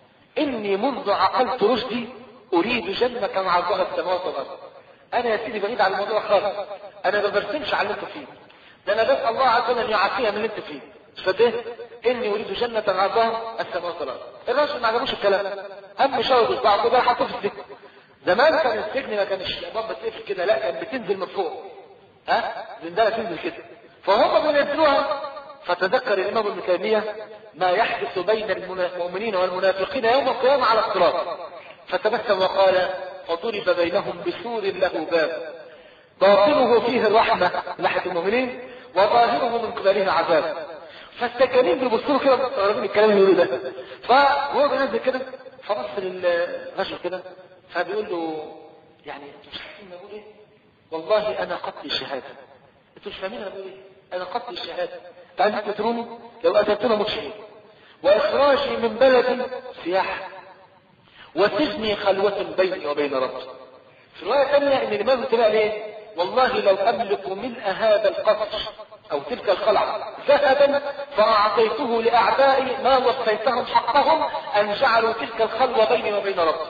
اني منذ عقلت رشدي اريد جنة كما عرضها السماوات والارض. انا يا سيدي بعيد عن الموضوع خالص، انا ما برسمش على اللي انت فيه، ده انا بس الله عز وجل يعافيها من اللي انت فيه. فده اني اريد جنة عرضها السماوات والارض. الراجل ما عجبوش الكلام، قام مشاور بصباعه كده حطوه في السجن. زمان كان السجن ما كانش الابواب بتقفل كده، لا كان بتنزل من فوق، ها زندانه تنزل كده، فهم بينزلوها. فتذكر الامام ابن تيميه ما يحدث بين المؤمنين والمنافقين يوم القيامه على الصراط، فتبسم وقال فضرب بينهم بسور له باب باطنه فيه الرحمه ناحيه المؤمنين وظاهره من قبله عذاب. فالسكانين بيبصوا كده مستغربين الكلام اللي بيقوله ده. فهو بينزل كده فبص للرجل كده فبيقول له يعني انتوا مش عارفين انا بقول ايه؟ والله انا قتل الشهاده. انتوا مش فاهمين انا بقول ايه؟ انا قتل الشهاده. تعالوا تقتلوني لو قتلتونا موت شهيد. واخراجي من بلدي سياحه. وسجني خلوه بيني وبين ربي. في روايه ثانيه ان الامام ابن تيميه ايه؟ والله لو املك ملء هذا القصر او تلك القلعه ذهبا فاعطيته لاعدائي ما وفيتهم حقهم ان جعلوا تلك الخلوه بيني وبين ربي.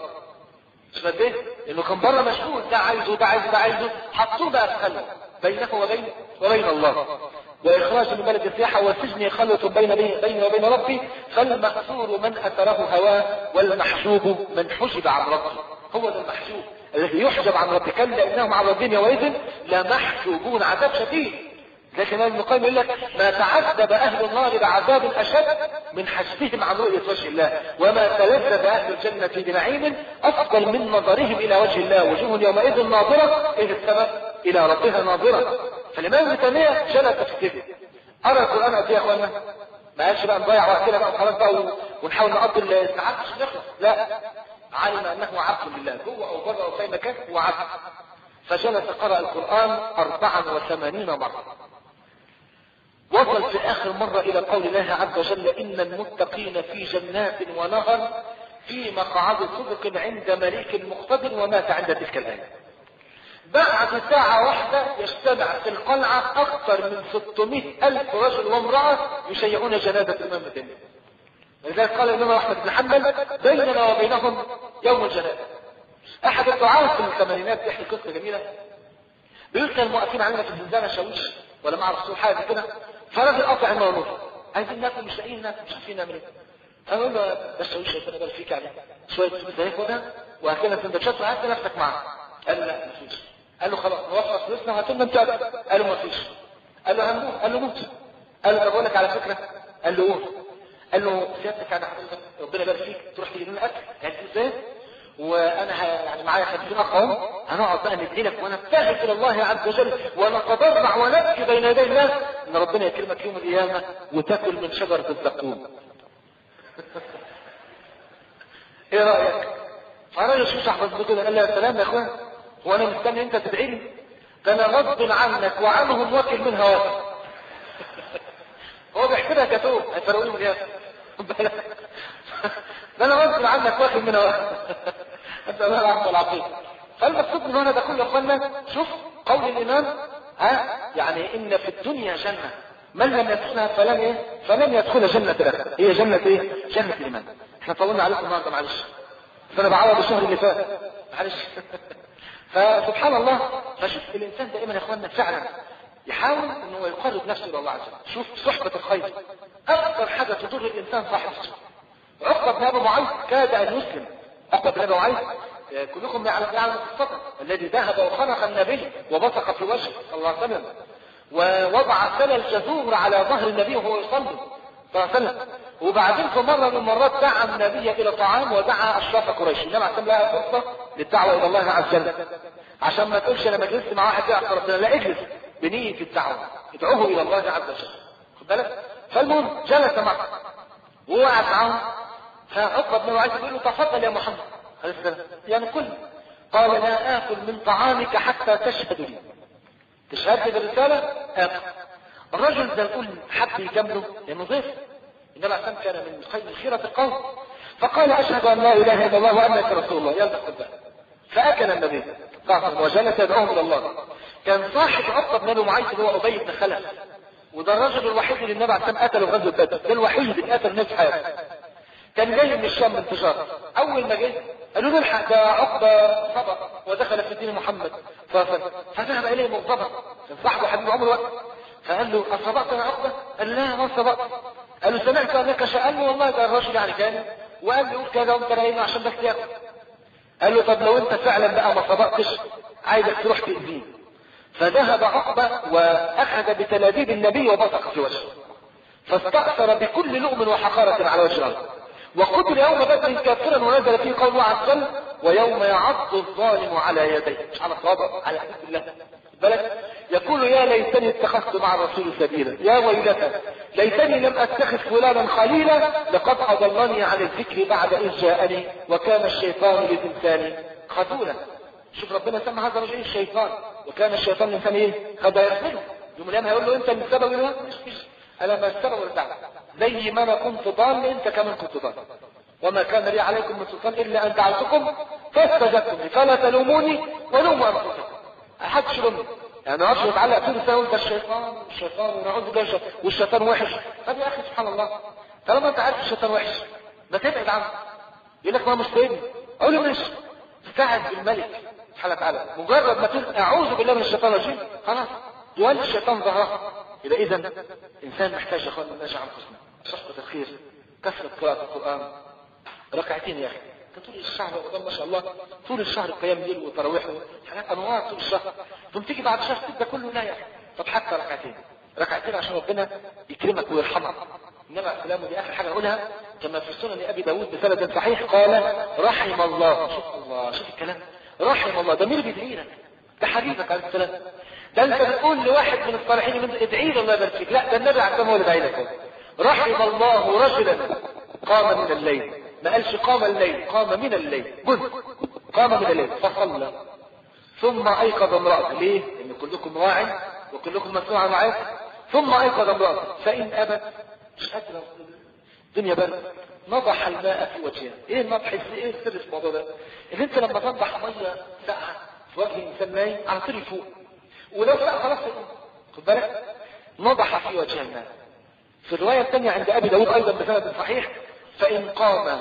فده انه كان بره مشغول، ده عايزه ده عايزه ده عايزه، حطوه بقى في خلوه بينه وبين وبين الله. واخراج من بلد السياحه وسجني خلوه بين بيني وبين ربي. فالمقصور من اثره هواه والمحجوب من حجب عن ربه. هو ده المحجوب الذي يحجب عن ربه، كلا لانهم عن ربهم يومئذ لمحجوبون عذاب شديد. لكن ابن القيم يقول لك ما تعذب اهل النار بعذاب اشد من حجبهم عن رؤيه وجه الله، وما تلذذ اهل الجنه بنعيم افضل من نظرهم الى وجه الله. وجوه يومئذ ناظره ايه السبب؟ الى ربها ناظره. فالامام ابن تيميه جلس في السجن قرأ القران قد ايه يا اخوانا؟ ما قالش بقى نضيع وقتنا بقى وخلاص بقى ونحاول نقضي الساعات مش نخلص، لا، علم انه عبد لله جوه او بره او في مكان هو عبد. فجلس قرأ القران أربعا وثمانين مره. وصل في اخر مرة الى قول الله عز وجل ان المتقين في جنات ونهر في مقعد صدق عند مليك مقتدر ومات عند تلك الايه. بعد ساعة واحدة يجتمع في القلعة اكثر من ستمائة الف رجل وامرأة يشيعون جنازة الامام ابن تيمية. ولذلك قال الامام احمد بن حنبل بيننا وبينهم يوم الجنازة. احد الدعاة في الثمانينات بيحكي قصة جميلة، بيقول كان المؤسسين عندنا في الزنزانة شاويش ولا ما اعرف حاجة كده، فراجل قاطع النار نور، عايزين ناكل مش لاقيين ناكل مش عارفين نعمل ايه. فقال له بس شاويش ربنا يبارك فيك عليه شويه فلوس اهي خدها وهات سندوتشات وهات نفسك معاك. قال له لا مفيش. قال له خلاص نوفر فلوسنا وهات لنا انت. قال له مفيش. قال له هنموت. قال له موت. قال له طب اقول لك على فكره. قال له قول. قال له سيادتك يعني حضرتك ربنا يبارك فيك تروح تجيب لنا اكل يعني ازاي؟ وانا يعني معايا خمسين اخ اهو هنقعد بقى ندعي لك ونبتهل الى الله عز وجل ونتضرع ونبكي بين يدي الله ان ربنا يكرمك يوم القيامه وتاكل من شجره الزقوم. ايه رايك؟ فالراجل شو صاحبه كده قال له يا سلام يا اخوان، هو انا مستني انت تدعي لي؟ ده انا غصب عنك وعنهم واكل منها واكل. هو بيحسبها كتوب هيفرقوا له القيامه. ده انا غصب عنك واخد منها واحد. انت الله العفو والعافيه. فالمقصود من هنا ده كله يا اخوانا، شوف قول الامام ها، يعني ان في الدنيا جنه من لم يدخلها فلن ايه؟ فلن يدخل جنه الاخره. هي جنه ايه؟ جنه الايمان. احنا طولنا عليكم النهارده معلش، فانا بعوض الشهر اللي فات معلش. فسبحان الله، فشوف الانسان دائما يا اخوانا فعلا يحاول ان هو يقرب نفسه الى الله عز وجل. شوف صحبه الخير اكثر حاجه تضر الانسان صاحب السوء. عقبه بن ابي معيط كاد ان يسلم. عقبه بن ابي معيط كلكم يعلم يعلم الصدق الذي ذهب وخنق النبي وبصق في وجهه صلى الله عليه وسلم، ووضع سل الجزور على ظهر النبي وهو يصلي صلى الله عليه وسلم. وبعدين في مره من المرات دعا النبي الى طعام ودعا اشراف قريش. انما اعتم لها فرصه للدعوه الى الله عز وجل، عشان ما تقولش انا جلست مع واحد يعصى ربنا، لا اجلس بنيه الدعوه، ادعوه الى الله عز وجل. خد بالك؟ فالمهم جلس معه ووقع معه، فعقبه بن معيط يقول له تفضل يا محمد عليه السلام، يعني كل قال لا اكل من طعامك حتى تشهد لي. تشهد لي بالرساله؟ اكل. الرجل ده يقول حب يجامله لانه ضيف، انما عشان كان من خير خيره القوم، فقال اشهد ان لا اله الا الله وانك رسول الله، يلا خد بالك. فاكل النبي قاصر وجلس يدعوهم الى الله. كان صاحب عقبه بن ابي معيط اللي هو ابي بن خلف، وده الرجل الوحيد اللي النبي عليه الصلاه والسلام قتله غزوه بدر، ده الوحيد اللي قتل ناس حياته. كان جاي من الشام من تجاره، اول ما جه قالوا له الحق ده عقبه سبق ودخل في دين محمد فذهب اليه مغضبا، كان صاحبه حبيب عمره وقت، فقال له اصبت يا عقبه؟ قال لا ما صبت. قال له سمعت انك شاء؟ قال له والله ده الرجل يعني كان وقال له يقول كذا وانت نايم عشان بس ياكل. قال له طب لو انت فعلا بقى ما صبقتش عايزك تروح تأذيه. فذهب عقبه واخذ بتلابيب النبي وبصق في وجهه، فاستأثر بكل لؤم وحقارة على وجه الارض، وقتل يوم بدر كافرا ونزل فيه قول الله عز وجل ويوم يعض الظالم على يديه، مش على صوابعه، على حدود الله بالك، يقول يا ليتني اتخذت مع الرسول سبيلا، يا ويلتى ليتني لم اتخذ فلانا خليلا لقد اضلني عن الذكر بعد اذ جاءني وكان الشيطان للانسان خذولا. شوف ربنا سمى هذا الرجل الشيطان، وكان الشيطان للانسان ايه؟ قد يغفله. يوم القيامه هيقول له انت من السبب ولا مش مش انا ما السبب ولا دعوه، زي ما انا كنت ضال انت كمان كنت ضال، وما كان لي عليكم من سلطان الا ان دعوتكم فاستجبتم لي فلا تلوموني ولوموا انفسكم. احدش يلومني، يعني ما اعرفش يتعلق طول السنه وانت الشيطان الشيطان ونعوذ بالله والشيطان وحش. طب يا اخي سبحان الله، طالما انت عارف الشيطان وحش ما تبعد عنه. يقول لك ما مش سايبني، اقول له ماشي، استعذ بالملك سبحانه وتعالى، مجرد ما تقول اعوذ بالله من الشيطان الرجيم خلاص يولي الشيطان ظهره. يبقى اذا انسان محتاج يا اخوان نرجع انفسنا، صحبه الخير، كثره قراءه القران، ركعتين يا اخي. طول الشهر رمضان ما شاء الله طول الشهر قيام ليل وتراويح حاجات انواع طول الشهر، ثم تيجي بعد شهر تبدا كله لا يا اخي. طب حتى ركعتين ركعتين عشان ربنا يكرمك ويرحمك. النبي عليه السلام ودي اخر حاجه اقولها كما في سنن ابي داود بسند صحيح قال رحم الله، شوف الله شوف الكلام، رحم الله. ده مين بيدعي لك؟ ده حبيبك عليه السلام. ده انت بتقول لواحد من الصالحين من ادعي له الله يبارك فيك، لا ده النبي عليه السلام هو اللي داعي لك. رحم الله رجلا قام من الليل، ما قالش قام الليل، قام من الليل، جزء قام من الليل فصلى ثم ايقظ امرأته. ليه؟ لان كلكم راع وكلكم مسؤول عن رعايته. ثم ايقظ امرأته فان ابت مش قادره الدنيا برد نضح الماء في وجهها. ايه النضح؟ ايه السر في الموضوع ده؟ ان انت لما تنضح ميه ساقعه في وجه انسان نايم على طول يفوق، ولو فاق خلاص خد بالك نضح في وجه الماء. في الروايه الثانيه عند ابي داود ايضا بسند صحيح فان قام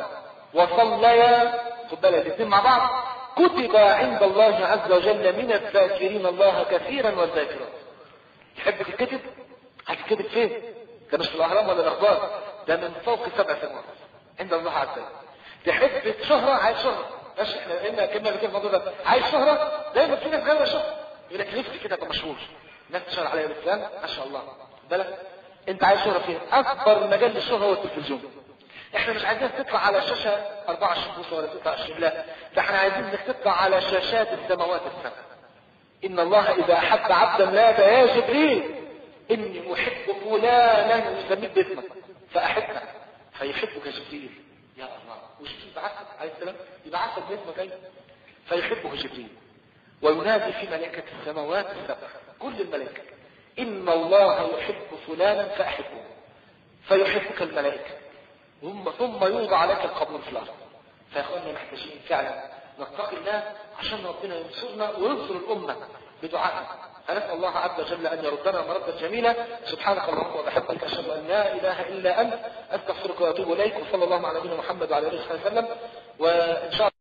وصليا، خد بالك الاثنين مع بعض، كتب عند الله عز وجل من الذاكرين الله كثيرا والذاكرات. تحب تتكتب؟ هتتكتب فين؟ ده مش في الاهرام ولا الاخبار، ده من فوق سبع سماوات عند الله عز وجل. تحب شهره؟ عايز شهره، ماشي احنا قلنا كلمه كده الموضوع ده، عايز شهره دايما في ناس غير شهره يقول لك نفسي كده ابقى مشهور، الناس تشهر عليا الاسلام ما شاء الله. خد بالك انت عايز شهره فين؟ اكبر مجال للشهره هو التلفزيون. احنا مش عايزين تطلع على شاشه أربعة وعشرين بوصه ولا ستة وعشرين، لا ده احنا عايزين انك تطلع على شاشات السماوات السبع. ان الله اذا احب عبدا نادى يا جبريل اني احب فلانا ويسميك باسمك فاحبك فيحبك جبريل. يا الله، وجبريل بعثك عليه السلام يبعثك باسمك ايضا فيحبك جبريل، وينادي في ملائكه السماوات السبع كل الملائكه ان الله يحب فلانا فاحبه فيحبك الملائكه ثم ثم يوضع لك القبول في الارض. فيا اخواننا محتاجين فعلا نتقي الله عشان ربنا ينصرنا وينصر الامه بدعائنا. فنسال الله عز وجل ان يردنا مردا جميلا. سبحانك اللهم وبحمدك اشهد ان لا اله الا انت استغفرك واتوب اليك. وصلى الله على نبينا محمد وعلى اله وصحبه وسلم. وان شاء الله